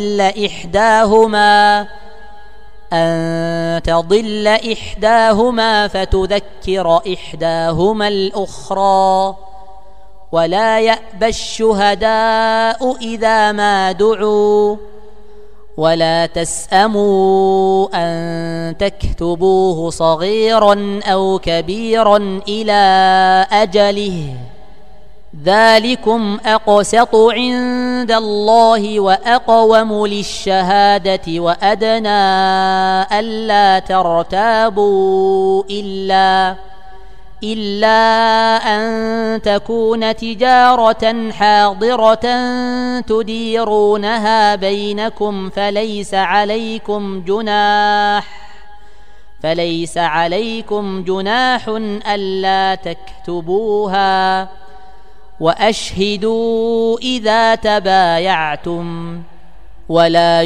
تضل إحداهما فتذكر إحداهما الأخرى ولا يأبى الشهداء إذا ما دعوا ولا تسأموا أن تكتبوه صغيرا أو كبيرا إلى أجله ذلكم أقسط عند الله وأقوم للشهادة وأدنى ألا ترتابوا إلا أن تكون تجارة حاضرة تديرونها بينكم فليس عليكم جناح ألا تكتبوها وأشهدوا إذا تبايعتم ولا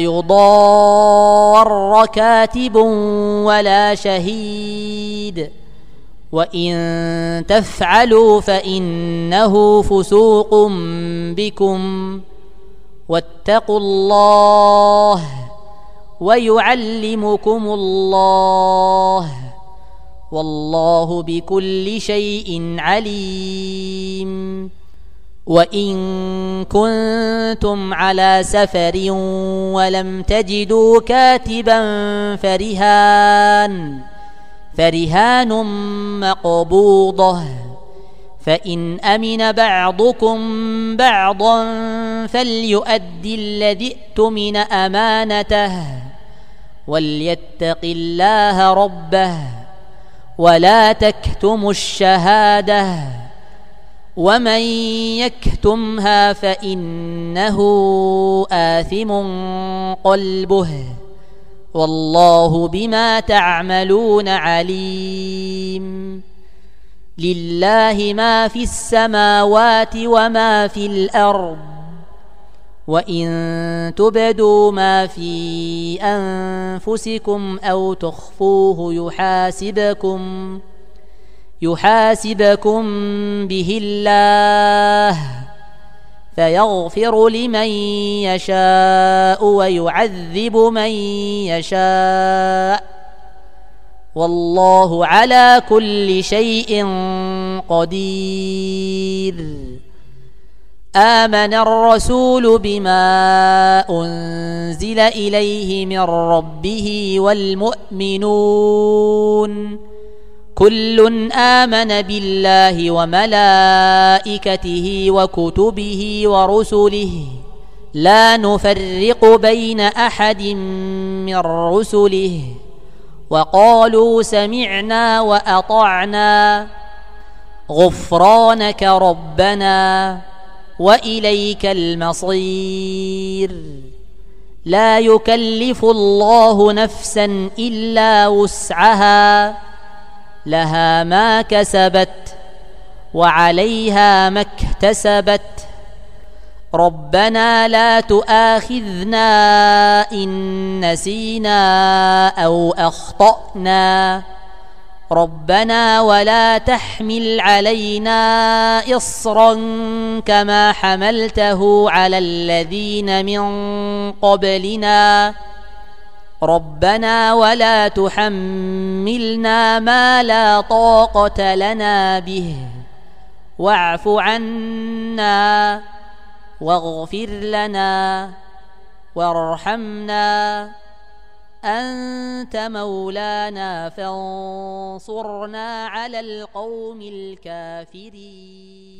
يضار كاتب ولا شهيد وإن تفعلوا فإنه فسوق بكم واتقوا الله ويعلمكم الله والله بكل شيء عليم وإن كنتم على سفر ولم تجدوا كاتبا فرهان مقبوضة فإن أمن بعضكم بعضا فليؤدي الذي اؤتمن أمانته وليتق الله ربه ولا تكتموا الشهادة ومن يكتمها فإنه آثم قلبه والله بما تعملون عليم لله ما في السماوات وما في الأرض وإن تبدوا ما في أنفسكم أو تخفوه يحاسبكم به الله فيغفر لمن يشاء ويعذب من يشاء والله على كل شيء قدير آمن الرسول بما أنزل إليه من ربه والمؤمنون كل آمن بالله وملائكته وكتبه ورسله لا نفرق بين أحد من رسله وقالوا سمعنا وأطعنا غفرانك ربنا وإليك المصير لا يكلف الله نفسا إلا وسعها لها ما كسبت وعليها ما اكتسبت ربنا لا تؤاخذنا إن نسينا أو أخطأنا ربنا ولا تحمل علينا إصرا كما حملته على الذين من قبلنا ربنا ولا تحملنا ما لا طاقة لنا به واعف عنا واغفر لنا وارحمنا أنت مولانا فانصرنا على القوم الكافرين.